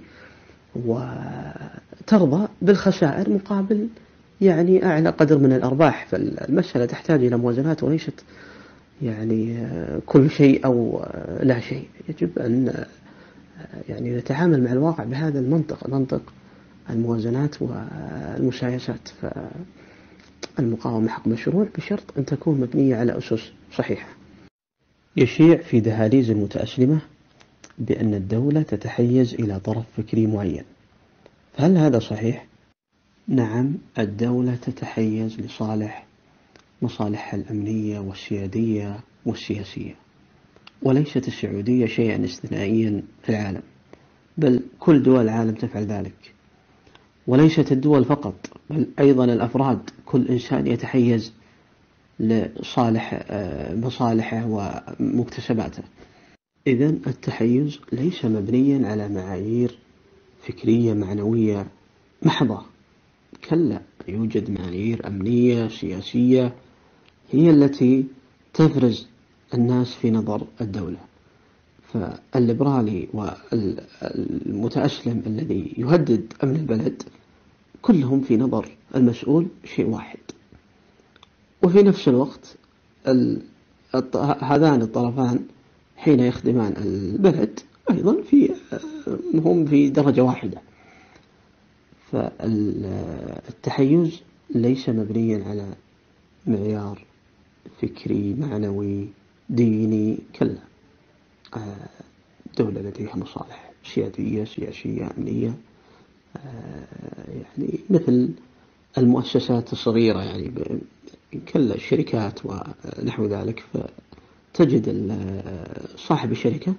وترضى بالخسائر مقابل يعني أعلى قدر من الأرباح. فالمسألة تحتاج إلى موازنات، وليست يعني كل شيء أو لا شيء. يجب أن يعني نتعامل مع الواقع بهذا المنطق، منطق الموازنات والمسايسات. فالمقاومة حق مشروع بشرط أن تكون مبنية على أسس صحيحة. يشيع في دهاليز المتأسلمة بأن الدولة تتحيز إلى طرف فكري معين، فهل هذا صحيح؟ نعم، الدولة تتحيز لصالح مصالحها الأمنية والسيادية والسياسية، وليست السعودية شيئا استثنائيا في العالم، بل كل دول العالم تفعل ذلك. وليست الدول فقط، بل أيضا الأفراد، كل إنسان يتحيز لصالح مصالحه ومكتسباته. إذن التحيز ليس مبنيا على معايير فكرية معنوية محضة، كلا، يوجد معايير أمنية سياسية هي التي تفرز الناس في نظر الدولة. فالليبرالي والمتأسلم الذي يهدد أمن البلد كلهم في نظر المسؤول شيء واحد. وفي نفس الوقت هذان الطرفان حين يخدمان البلد أيضا هم في درجة واحدة. فالتحيز ليس مبنيا على معيار فكري معنوي ديني، كلا، دولة لديها مصالح سيادية سياسية أمنية، يعني مثل المؤسسات الصغيرة، يعني كلا الشركات ونحو ذلك، فتجد صاحب الشركة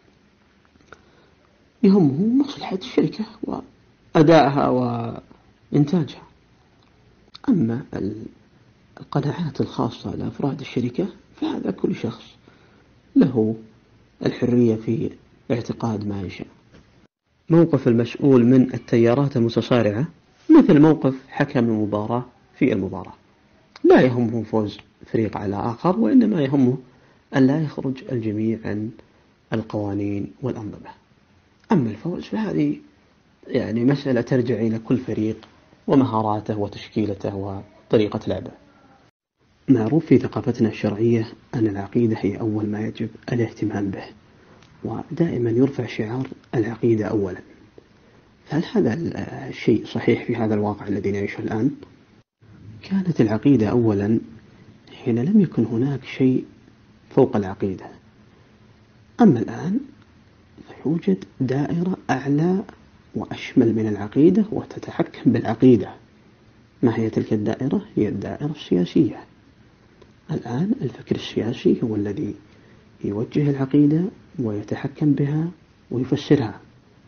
يهمه مصلحة الشركة وأدائها وإنتاجها. أما القناعات الخاصة لأفراد الشركة فهذا كل شخص له الحرية في اعتقاد ما يشاء. موقف المسؤول من التيارات المتصارعة مثل موقف حكم المباراة في المباراة، لا يهمه فوز فريق على آخر، وإنما يهمه أن لا يخرج الجميع عن القوانين والأنظمة. أما الفوز فهذه يعني مسألة ترجع إلى كل فريق ومهاراته وتشكيلته وطريقة لعبه. معروف في ثقافتنا الشرعية أن العقيدة هي أول ما يجب الاهتمام به، ودائما يرفع شعار العقيدة أولا. هل هذا الشيء صحيح في هذا الواقع الذي نعيشه الآن؟ كانت العقيدة أولا حين لم يكن هناك شيء فوق العقيدة. أما الآن فيوجد دائرة أعلى وأشمل من العقيدة وتتحكم بالعقيدة. ما هي تلك الدائرة؟ هي الدائرة السياسية. الآن الفكر السياسي هو الذي يوجه العقيدة ويتحكم بها ويفسرها.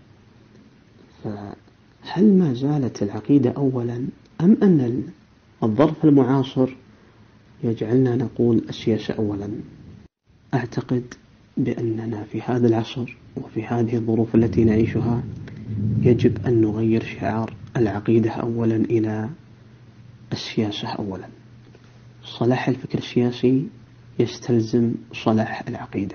فهل ما زالت العقيدة أولا، أم أن الظرف المعاصر يجعلنا نقول السياسة أولا؟ أعتقد بأننا في هذا العصر وفي هذه الظروف التي نعيشها يجب أن نغير شعار العقيدة أولا إلى السياسة أولا. صلاح الفكر السياسي يستلزم صلاح العقيدة.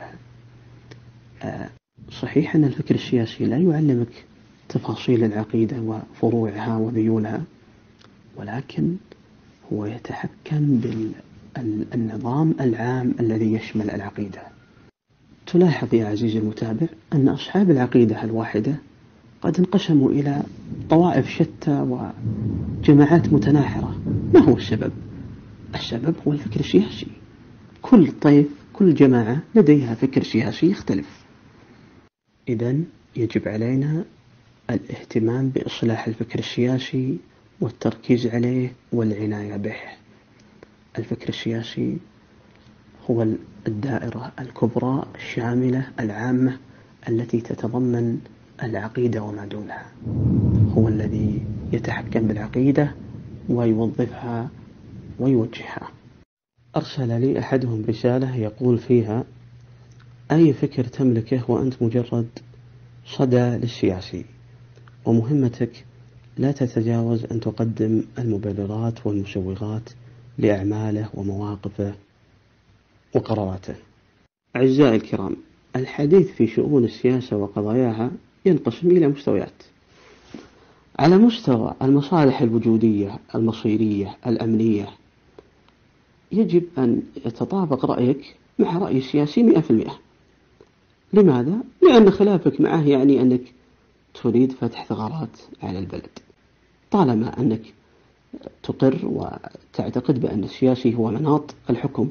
صحيح أن الفكر السياسي لا يعلمك تفاصيل العقيدة وفروعها وذيولها، ولكن هو يتحكم بالنظام العام الذي يشمل العقيدة. تلاحظ يا عزيزي المتابع أن أصحاب العقيدة الواحدة قد انقسموا إلى طوائف شتى وجماعات متناحرة. ما هو السبب؟ السبب هو الفكر السياسي. كل طيف، كل جماعة لديها فكر سياسي يختلف. إذن يجب علينا الاهتمام بإصلاح الفكر السياسي والتركيز عليه والعناية به. الفكر السياسي هو الدائرة الكبرى الشاملة العامة التي تتضمن العقيدة وما دونها. هو الذي يتحكم بالعقيدة ويوظفها ويوجهها. أرسل لي أحدهم رسالة يقول فيها: أي فكر تملكه وأنت مجرد صدى للسياسي، ومهمتك لا تتجاوز أن تقدم المبررات والمسوغات لأعماله ومواقفه وقراراته. أعزائي الكرام، الحديث في شؤون السياسة وقضاياها ينقسم إلى مستويات. على مستوى المصالح الوجودية المصيرية الأمنية يجب أن يتطابق رأيك مع رأي السياسي 100%. لماذا؟ لأن خلافك معه يعني أنك تريد فتح ثغرات على البلد. طالما أنك تقر وتعتقد بأن السياسي هو مناط الحكم،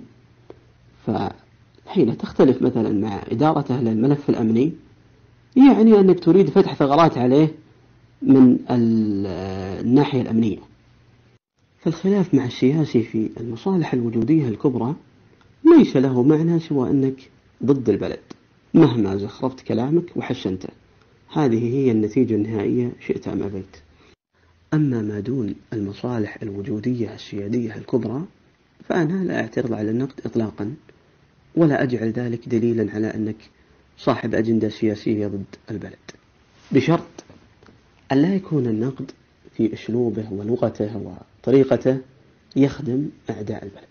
فحين تختلف مثلا مع إدارته للملف الأمني يعني أنك تريد فتح ثغرات عليه من الناحية الأمنية. فالخلاف مع السياسي في المصالح الوجودية الكبرى ليس له معنى سوى أنك ضد البلد مهما زخرفت كلامك وحسنته. هذه هي النتيجة النهائية شئت أم أبيت. أما ما دون المصالح الوجودية السيادية الكبرى فأنا لا أعترض على النقد إطلاقا، ولا أجعل ذلك دليلا على أنك صاحب أجندة سياسية ضد البلد، بشرط أن لا يكون النقد في أسلوبه ولغته وطريقته يخدم أعداء البلد.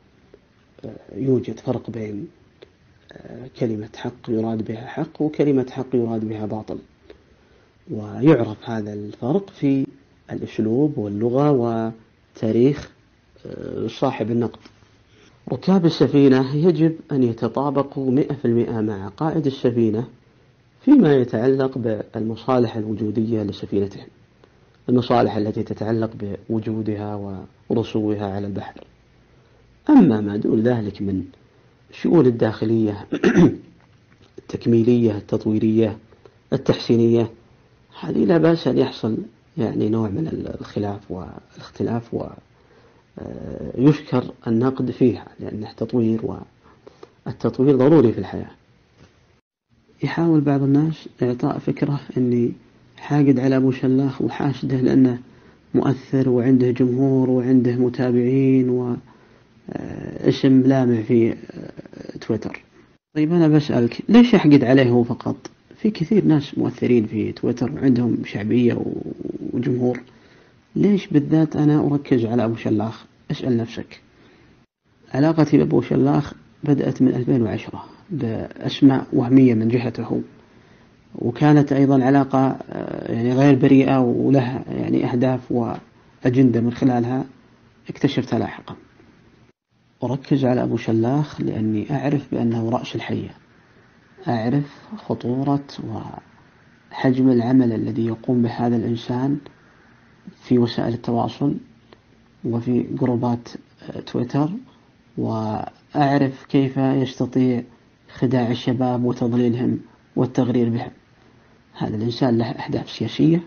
يوجد فرق بين كلمة حق يراد بها حق وكلمة حق يراد بها باطل، ويعرف هذا الفرق في الأسلوب واللغة وتاريخ صاحب النقد. ركاب السفينة يجب أن يتطابقوا 100% مع قائد السفينة فيما يتعلق بالمصالح الوجودية لسفينتهم، المصالح التي تتعلق بوجودها ورسوها على البحر. أما ما دون ذلك من الشؤون الداخلية التكميلية التطويرية التحسينية، هذه لا بأس أن يحصل يعني نوع من الخلاف والاختلاف، ويشكر النقد فيها لأنه تطوير، والتطوير ضروري في الحياة. يحاول بعض الناس إعطاء فكرة أني حاقد على أبو شلاخ وحاشده لأنه مؤثر وعنده جمهور وعنده متابعين واسم لامع في تويتر. طيب أنا بسألك، ليش أحقد عليه هو فقط؟ في كثير ناس مؤثرين في تويتر وعندهم شعبية وجمهور، ليش بالذات أنا أركز على أبو شلاخ؟ اسأل نفسك. علاقتي بأبو شلاخ بدأت من 2010 بأسماء وهمية من جهته، وكانت أيضا علاقة يعني غير بريئة ولها يعني أهداف وأجندة من خلالها اكتشفتها لاحقا. أركز على أبو شلاخ لأني أعرف بأنه رأس الحية، أعرف خطورة وحجم العمل الذي يقوم به هذا الإنسان في وسائل التواصل وفي جروبات تويتر، وأعرف كيف يستطيع خداع الشباب وتضليلهم والتغرير بهم. هذا الإنسان له أهداف سياسية،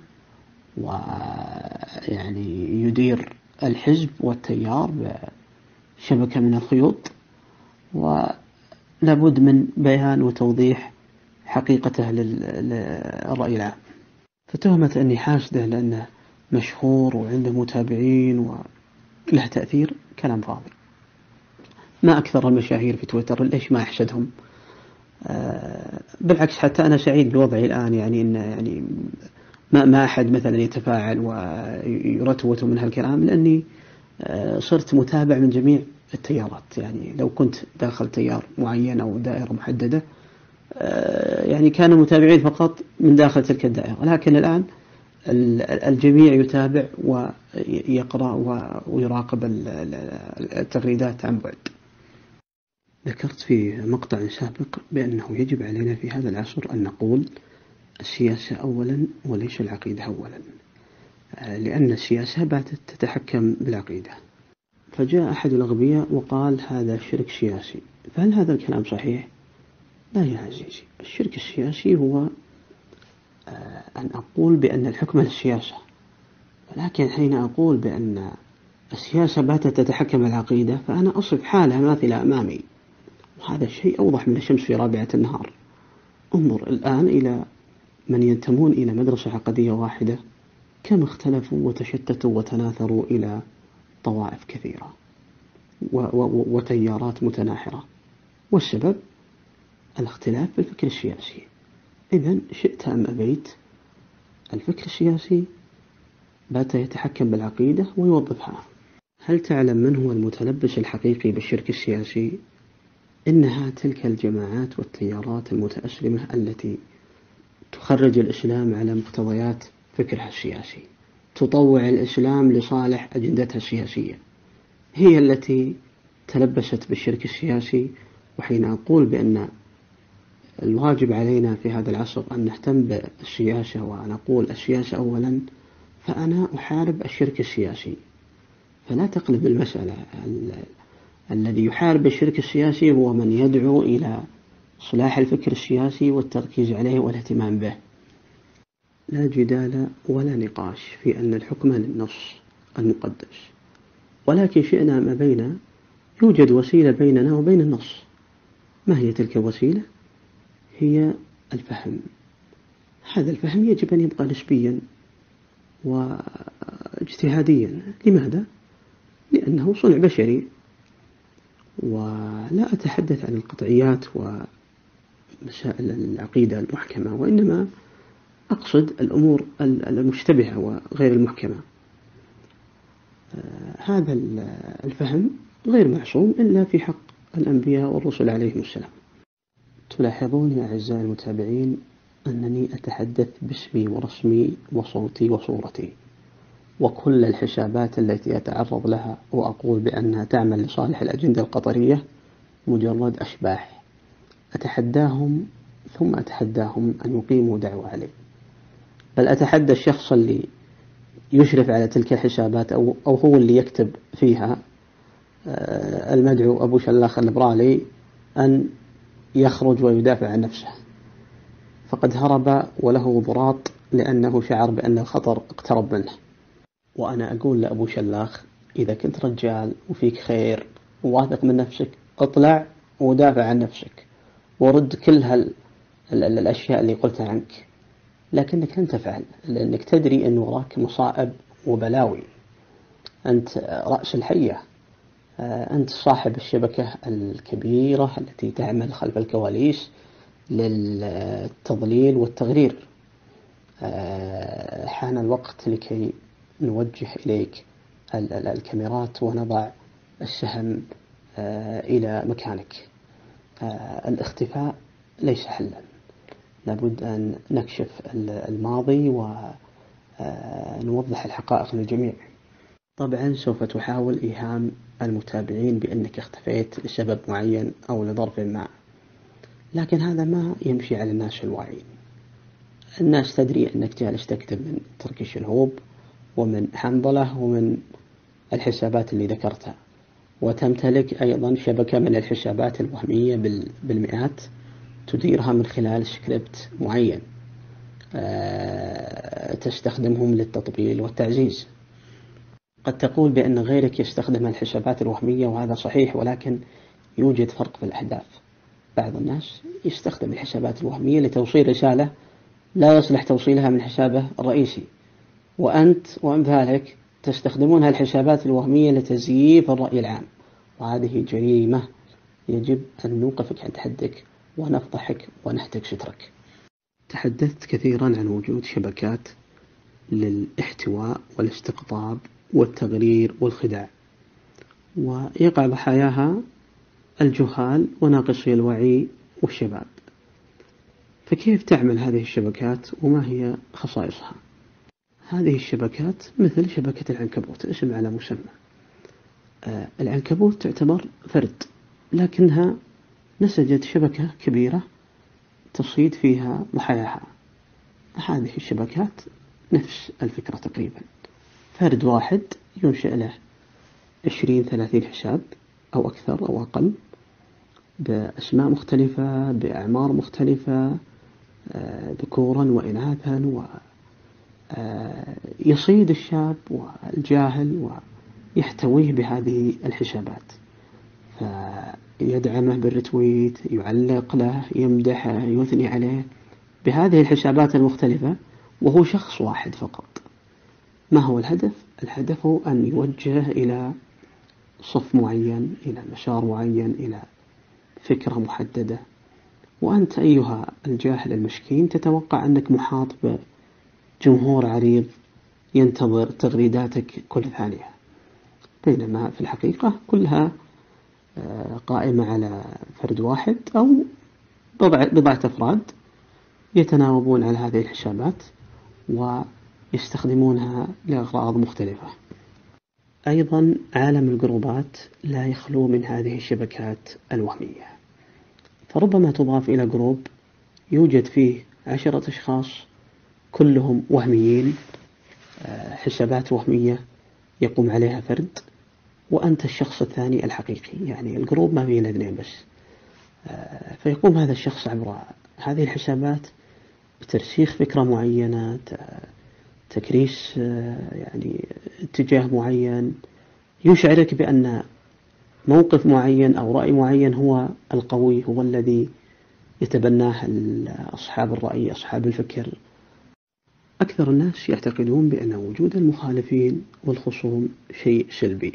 ويعني يدير الحزب والتيار بشبكة من الخيوط، ولابد من بيان وتوضيح حقيقته للرأي العام. فتهمة أني حاسده لأنه مشهور وعنده متابعين وله تأثير كلام فاضي. ما أكثر المشاهير في تويتر، ليش ما أحسدهم؟ بالعكس، حتى أنا سعيد بوضعي الآن، يعني إن يعني ما أحد مثلا يتفاعل ويرتوت من هالكلام، لأني صرت متابع من جميع التيارات. يعني لو كنت داخل تيار معين أو دائرة محددة يعني كانوا متابعين فقط من داخل تلك الدائرة، لكن الآن الجميع يتابع ويقرأ ويراقب التغريدات عن بعد. ذكرت في مقطع سابق بأنه يجب علينا في هذا العصر أن نقول السياسة أولا وليس العقيدة أولا، لأن السياسة باتت تتحكم بالعقيدة. فجاء أحد الأغبياء وقال هذا شرك سياسي. فهل هذا الكلام صحيح؟ لا يا عزيزي، الشرك السياسي هو أن أقول بأن الحكم للسياسة، ولكن حين أقول بأن السياسة باتت تتحكم العقيدة فأنا أصف حالة ماثلة أمامي، وهذا الشيء أوضح من الشمس في رابعة النهار. انظر الآن إلى من ينتمون إلى مدرسة عقدية واحدة، كم اختلفوا وتشتتوا وتناثروا إلى طوائف كثيرة وتيارات متناحرة، والسبب الاختلاف في الفكر السياسي. إذن شئت أم أبيت، الفكر السياسي بات يتحكم بالعقيدة ويوظفها. هل تعلم من هو المتلبس الحقيقي بالشرك السياسي؟ إنها تلك الجماعات والتيارات المتأسلمة التي تخرج الإسلام على مقتضيات فكرها السياسي، تطوع الإسلام لصالح أجندتها السياسية، هي التي تلبست بالشرك السياسي. وحين أقول بأن الواجب علينا في هذا العصر أن نهتم بالسياسة ونقول السياسة أولا، فأنا أحارب الشرك السياسي. فلا تقلب المسألة. الذي يحارب الشرك السياسي هو من يدعو إلى إصلاح الفكر السياسي والتركيز عليه والاهتمام به. لا جدال ولا نقاش في أن الحكم للنص المقدس، ولكن شئنا ما بينا يوجد وسيلة بيننا وبين النص. ما هي تلك الوسيلة؟ هي الفهم. هذا الفهم يجب أن يبقى نسبيا واجتهاديا. لماذا؟ لأنه صنع بشري، ولا أتحدث عن القطعيات مسائل العقيدة المحكمة، وإنما أقصد الأمور المشتبهة وغير المحكمة. هذا الفهم غير معصوم إلا في حق الأنبياء والرسل عليهم السلام. تلاحظون يا أعزائي المتابعين أنني أتحدث باسمي ورسمي وصوتي وصورتي، وكل الحسابات التي أتعرض لها وأقول بأنها تعمل لصالح الأجندة القطرية مجرد أشباح. أتحداهم ثم أتحداهم أن يقيموا دعوة علي، بل أتحدى الشخص اللي يشرف على تلك الحسابات أو هو اللي يكتب فيها، المدعو أبو شلاخ البرالي، أن يخرج ويدافع عن نفسه، فقد هرب وله ضراط لأنه شعر بأن الخطر اقترب منه. وأنا أقول لأبو شلاخ إذا كنت رجال وفيك خير وواثق من نفسك اطلع ودافع عن نفسك ورد كل الأشياء اللي قلتها عنك، لكنك لن تفعل لأنك تدري أن وراك مصائب وبلاوي. أنت رأس الحية، أنت صاحب الشبكة الكبيرة التي تعمل خلف الكواليس للتضليل والتغرير. حان الوقت لكي نوجه إليك الكاميرات ونضع السهم إلى مكانك. الاختفاء ليس حلا، لابد أن نكشف الماضي ونوضح الحقائق للجميع. طبعا سوف تحاول إيهام المتابعين بأنك اختفيت لسبب معين أو لظرف ما، لكن هذا ما يمشي على الناس الواعيين. الناس تدري أنك جالس تكتب من تركي شلهوب ومن حنظلة ومن الحسابات اللي ذكرتها، وتمتلك أيضا شبكة من الحسابات الوهمية بالمئات تديرها من خلال سكريبت معين تستخدمهم للتطبيل والتعزيز. قد تقول بأن غيرك يستخدم الحسابات الوهمية وهذا صحيح، ولكن يوجد فرق في الأهداف. بعض الناس يستخدم الحسابات الوهمية لتوصيل رسالة لا يصلح توصيلها من حسابه الرئيسي، وأنت وأمثالك تستخدمون الحسابات الوهمية لتزييف الرأي العام، وهذه جريمة يجب أن نوقفك عند حدك ونفضحك ونهتك سترك. تحدثت كثيرا عن وجود شبكات للاحتواء والاستقطاب والتغرير والخداع، ويقع ضحاياها الجهال وناقصي الوعي والشباب. فكيف تعمل هذه الشبكات وما هي خصائصها؟ هذه الشبكات مثل شبكة العنكبوت، اسم على مسمى. العنكبوت تعتبر فرد، لكنها نسجت شبكة كبيرة تصيد فيها ضحاياها. هذه الشبكات نفس الفكرة تقريبا، فرد واحد ينشئ له 20-30 حساب أو أكثر أو أقل، بأسماء مختلفة بأعمار مختلفة، ذكورا وإناثا، ويصيد الشاب والجاهل ويحتويه بهذه الحسابات، فيدعمه بالرتويت، يعلق له، يمدحه، يثني عليه بهذه الحسابات المختلفة، وهو شخص واحد فقط. ما هو الهدف؟ الهدف هو أن يوجه إلى صف معين، إلى مسار معين، إلى فكرة محددة. وأنت أيها الجاهل المسكين تتوقع أنك محاط بجمهور عريض ينتظر تغريداتك كل ثانية، بينما في الحقيقة كلها قائمة على فرد واحد أو بضعة أفراد يتناوبون على هذه الحسابات ويستخدمونها لأغراض مختلفة. أيضا عالم الجروبات لا يخلو من هذه الشبكات الوهمية، فربما تضاف إلى جروب يوجد فيه 10 أشخاص كلهم وهميين، حسابات وهمية يقوم عليها فرد، وأنت الشخص الثاني الحقيقي، يعني الجروب ما فيه إلا 2 بس. فيقوم هذا الشخص عبر هذه الحسابات بترسيخ فكرة معينة، تكريس يعني اتجاه معين، يشعرك بأن موقف معين أو رأي معين هو القوي، هو الذي يتبناه أصحاب الرأي، أصحاب الفكر. أكثر الناس يعتقدون بأن وجود المخالفين والخصوم شيء سلبي،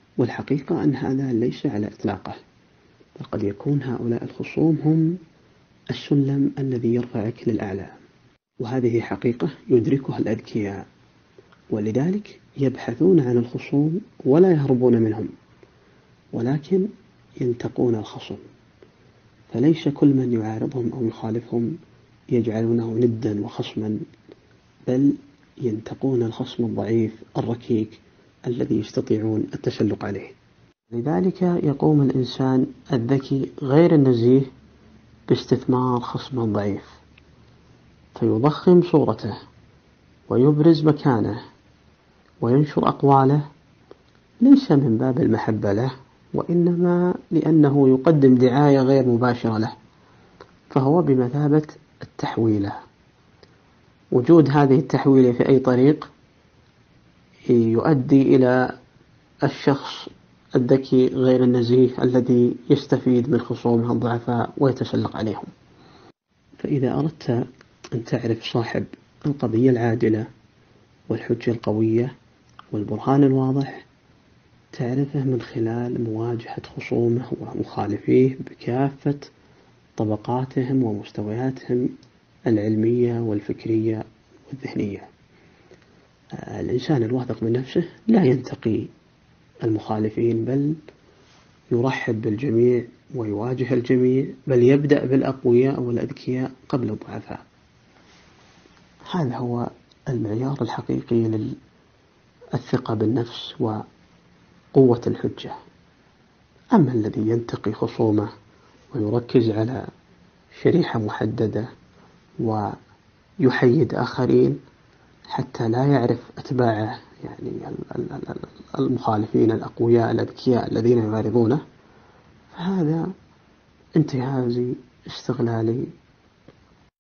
والحقيقة أن هذا ليس على إطلاقه، بل قد يكون هؤلاء الخصوم هم السلم الذي يرفعك للأعلى، وهذه حقيقة يدركها الأذكياء، ولذلك يبحثون عن الخصوم ولا يهربون منهم، ولكن ينتقون الخصم. فليس كل من يعارضهم أو يخالفهم يجعلونه ندا وخصما، بل ينتقون الخصم الضعيف الركيك الذي يستطيعون التسلق عليه. لذلك يقوم الإنسان الذكي غير النزيه باستثمار خصمه الضعيف، فيضخم صورته ويبرز مكانه وينشر أقواله، ليس من باب المحبة له، وإنما لأنه يقدم دعاية غير مباشرة له، فهو بمثابة التحويلة. وجود هذه التحويلة في أي طريق يؤدي إلى الشخص الذكي غير النزيه الذي يستفيد من خصومه الضعفاء ويتسلق عليهم. فإذا أردت أن تعرف صاحب القضية العادلة والحجة القوية والبرهان الواضح، تعرفه من خلال مواجهة خصومه ومخالفيه بكافة طبقاتهم ومستوياتهم العلمية والفكرية والذهنية. الإنسان الواثق من نفسه لا ينتقي المخالفين، بل يرحب بالجميع ويواجه الجميع، بل يبدأ بالأقوياء والأذكياء قبل الضعفاء. هذا هو المعيار الحقيقي للثقة بالنفس وقوة الحجة. أما الذي ينتقي خصومه ويركز على شريحة محددة ويحيد آخرين حتى لا يعرف أتباعه، يعني المخالفين الأقوياء الأذكياء الذين يعارضونه، فهذا انتهازي استغلالي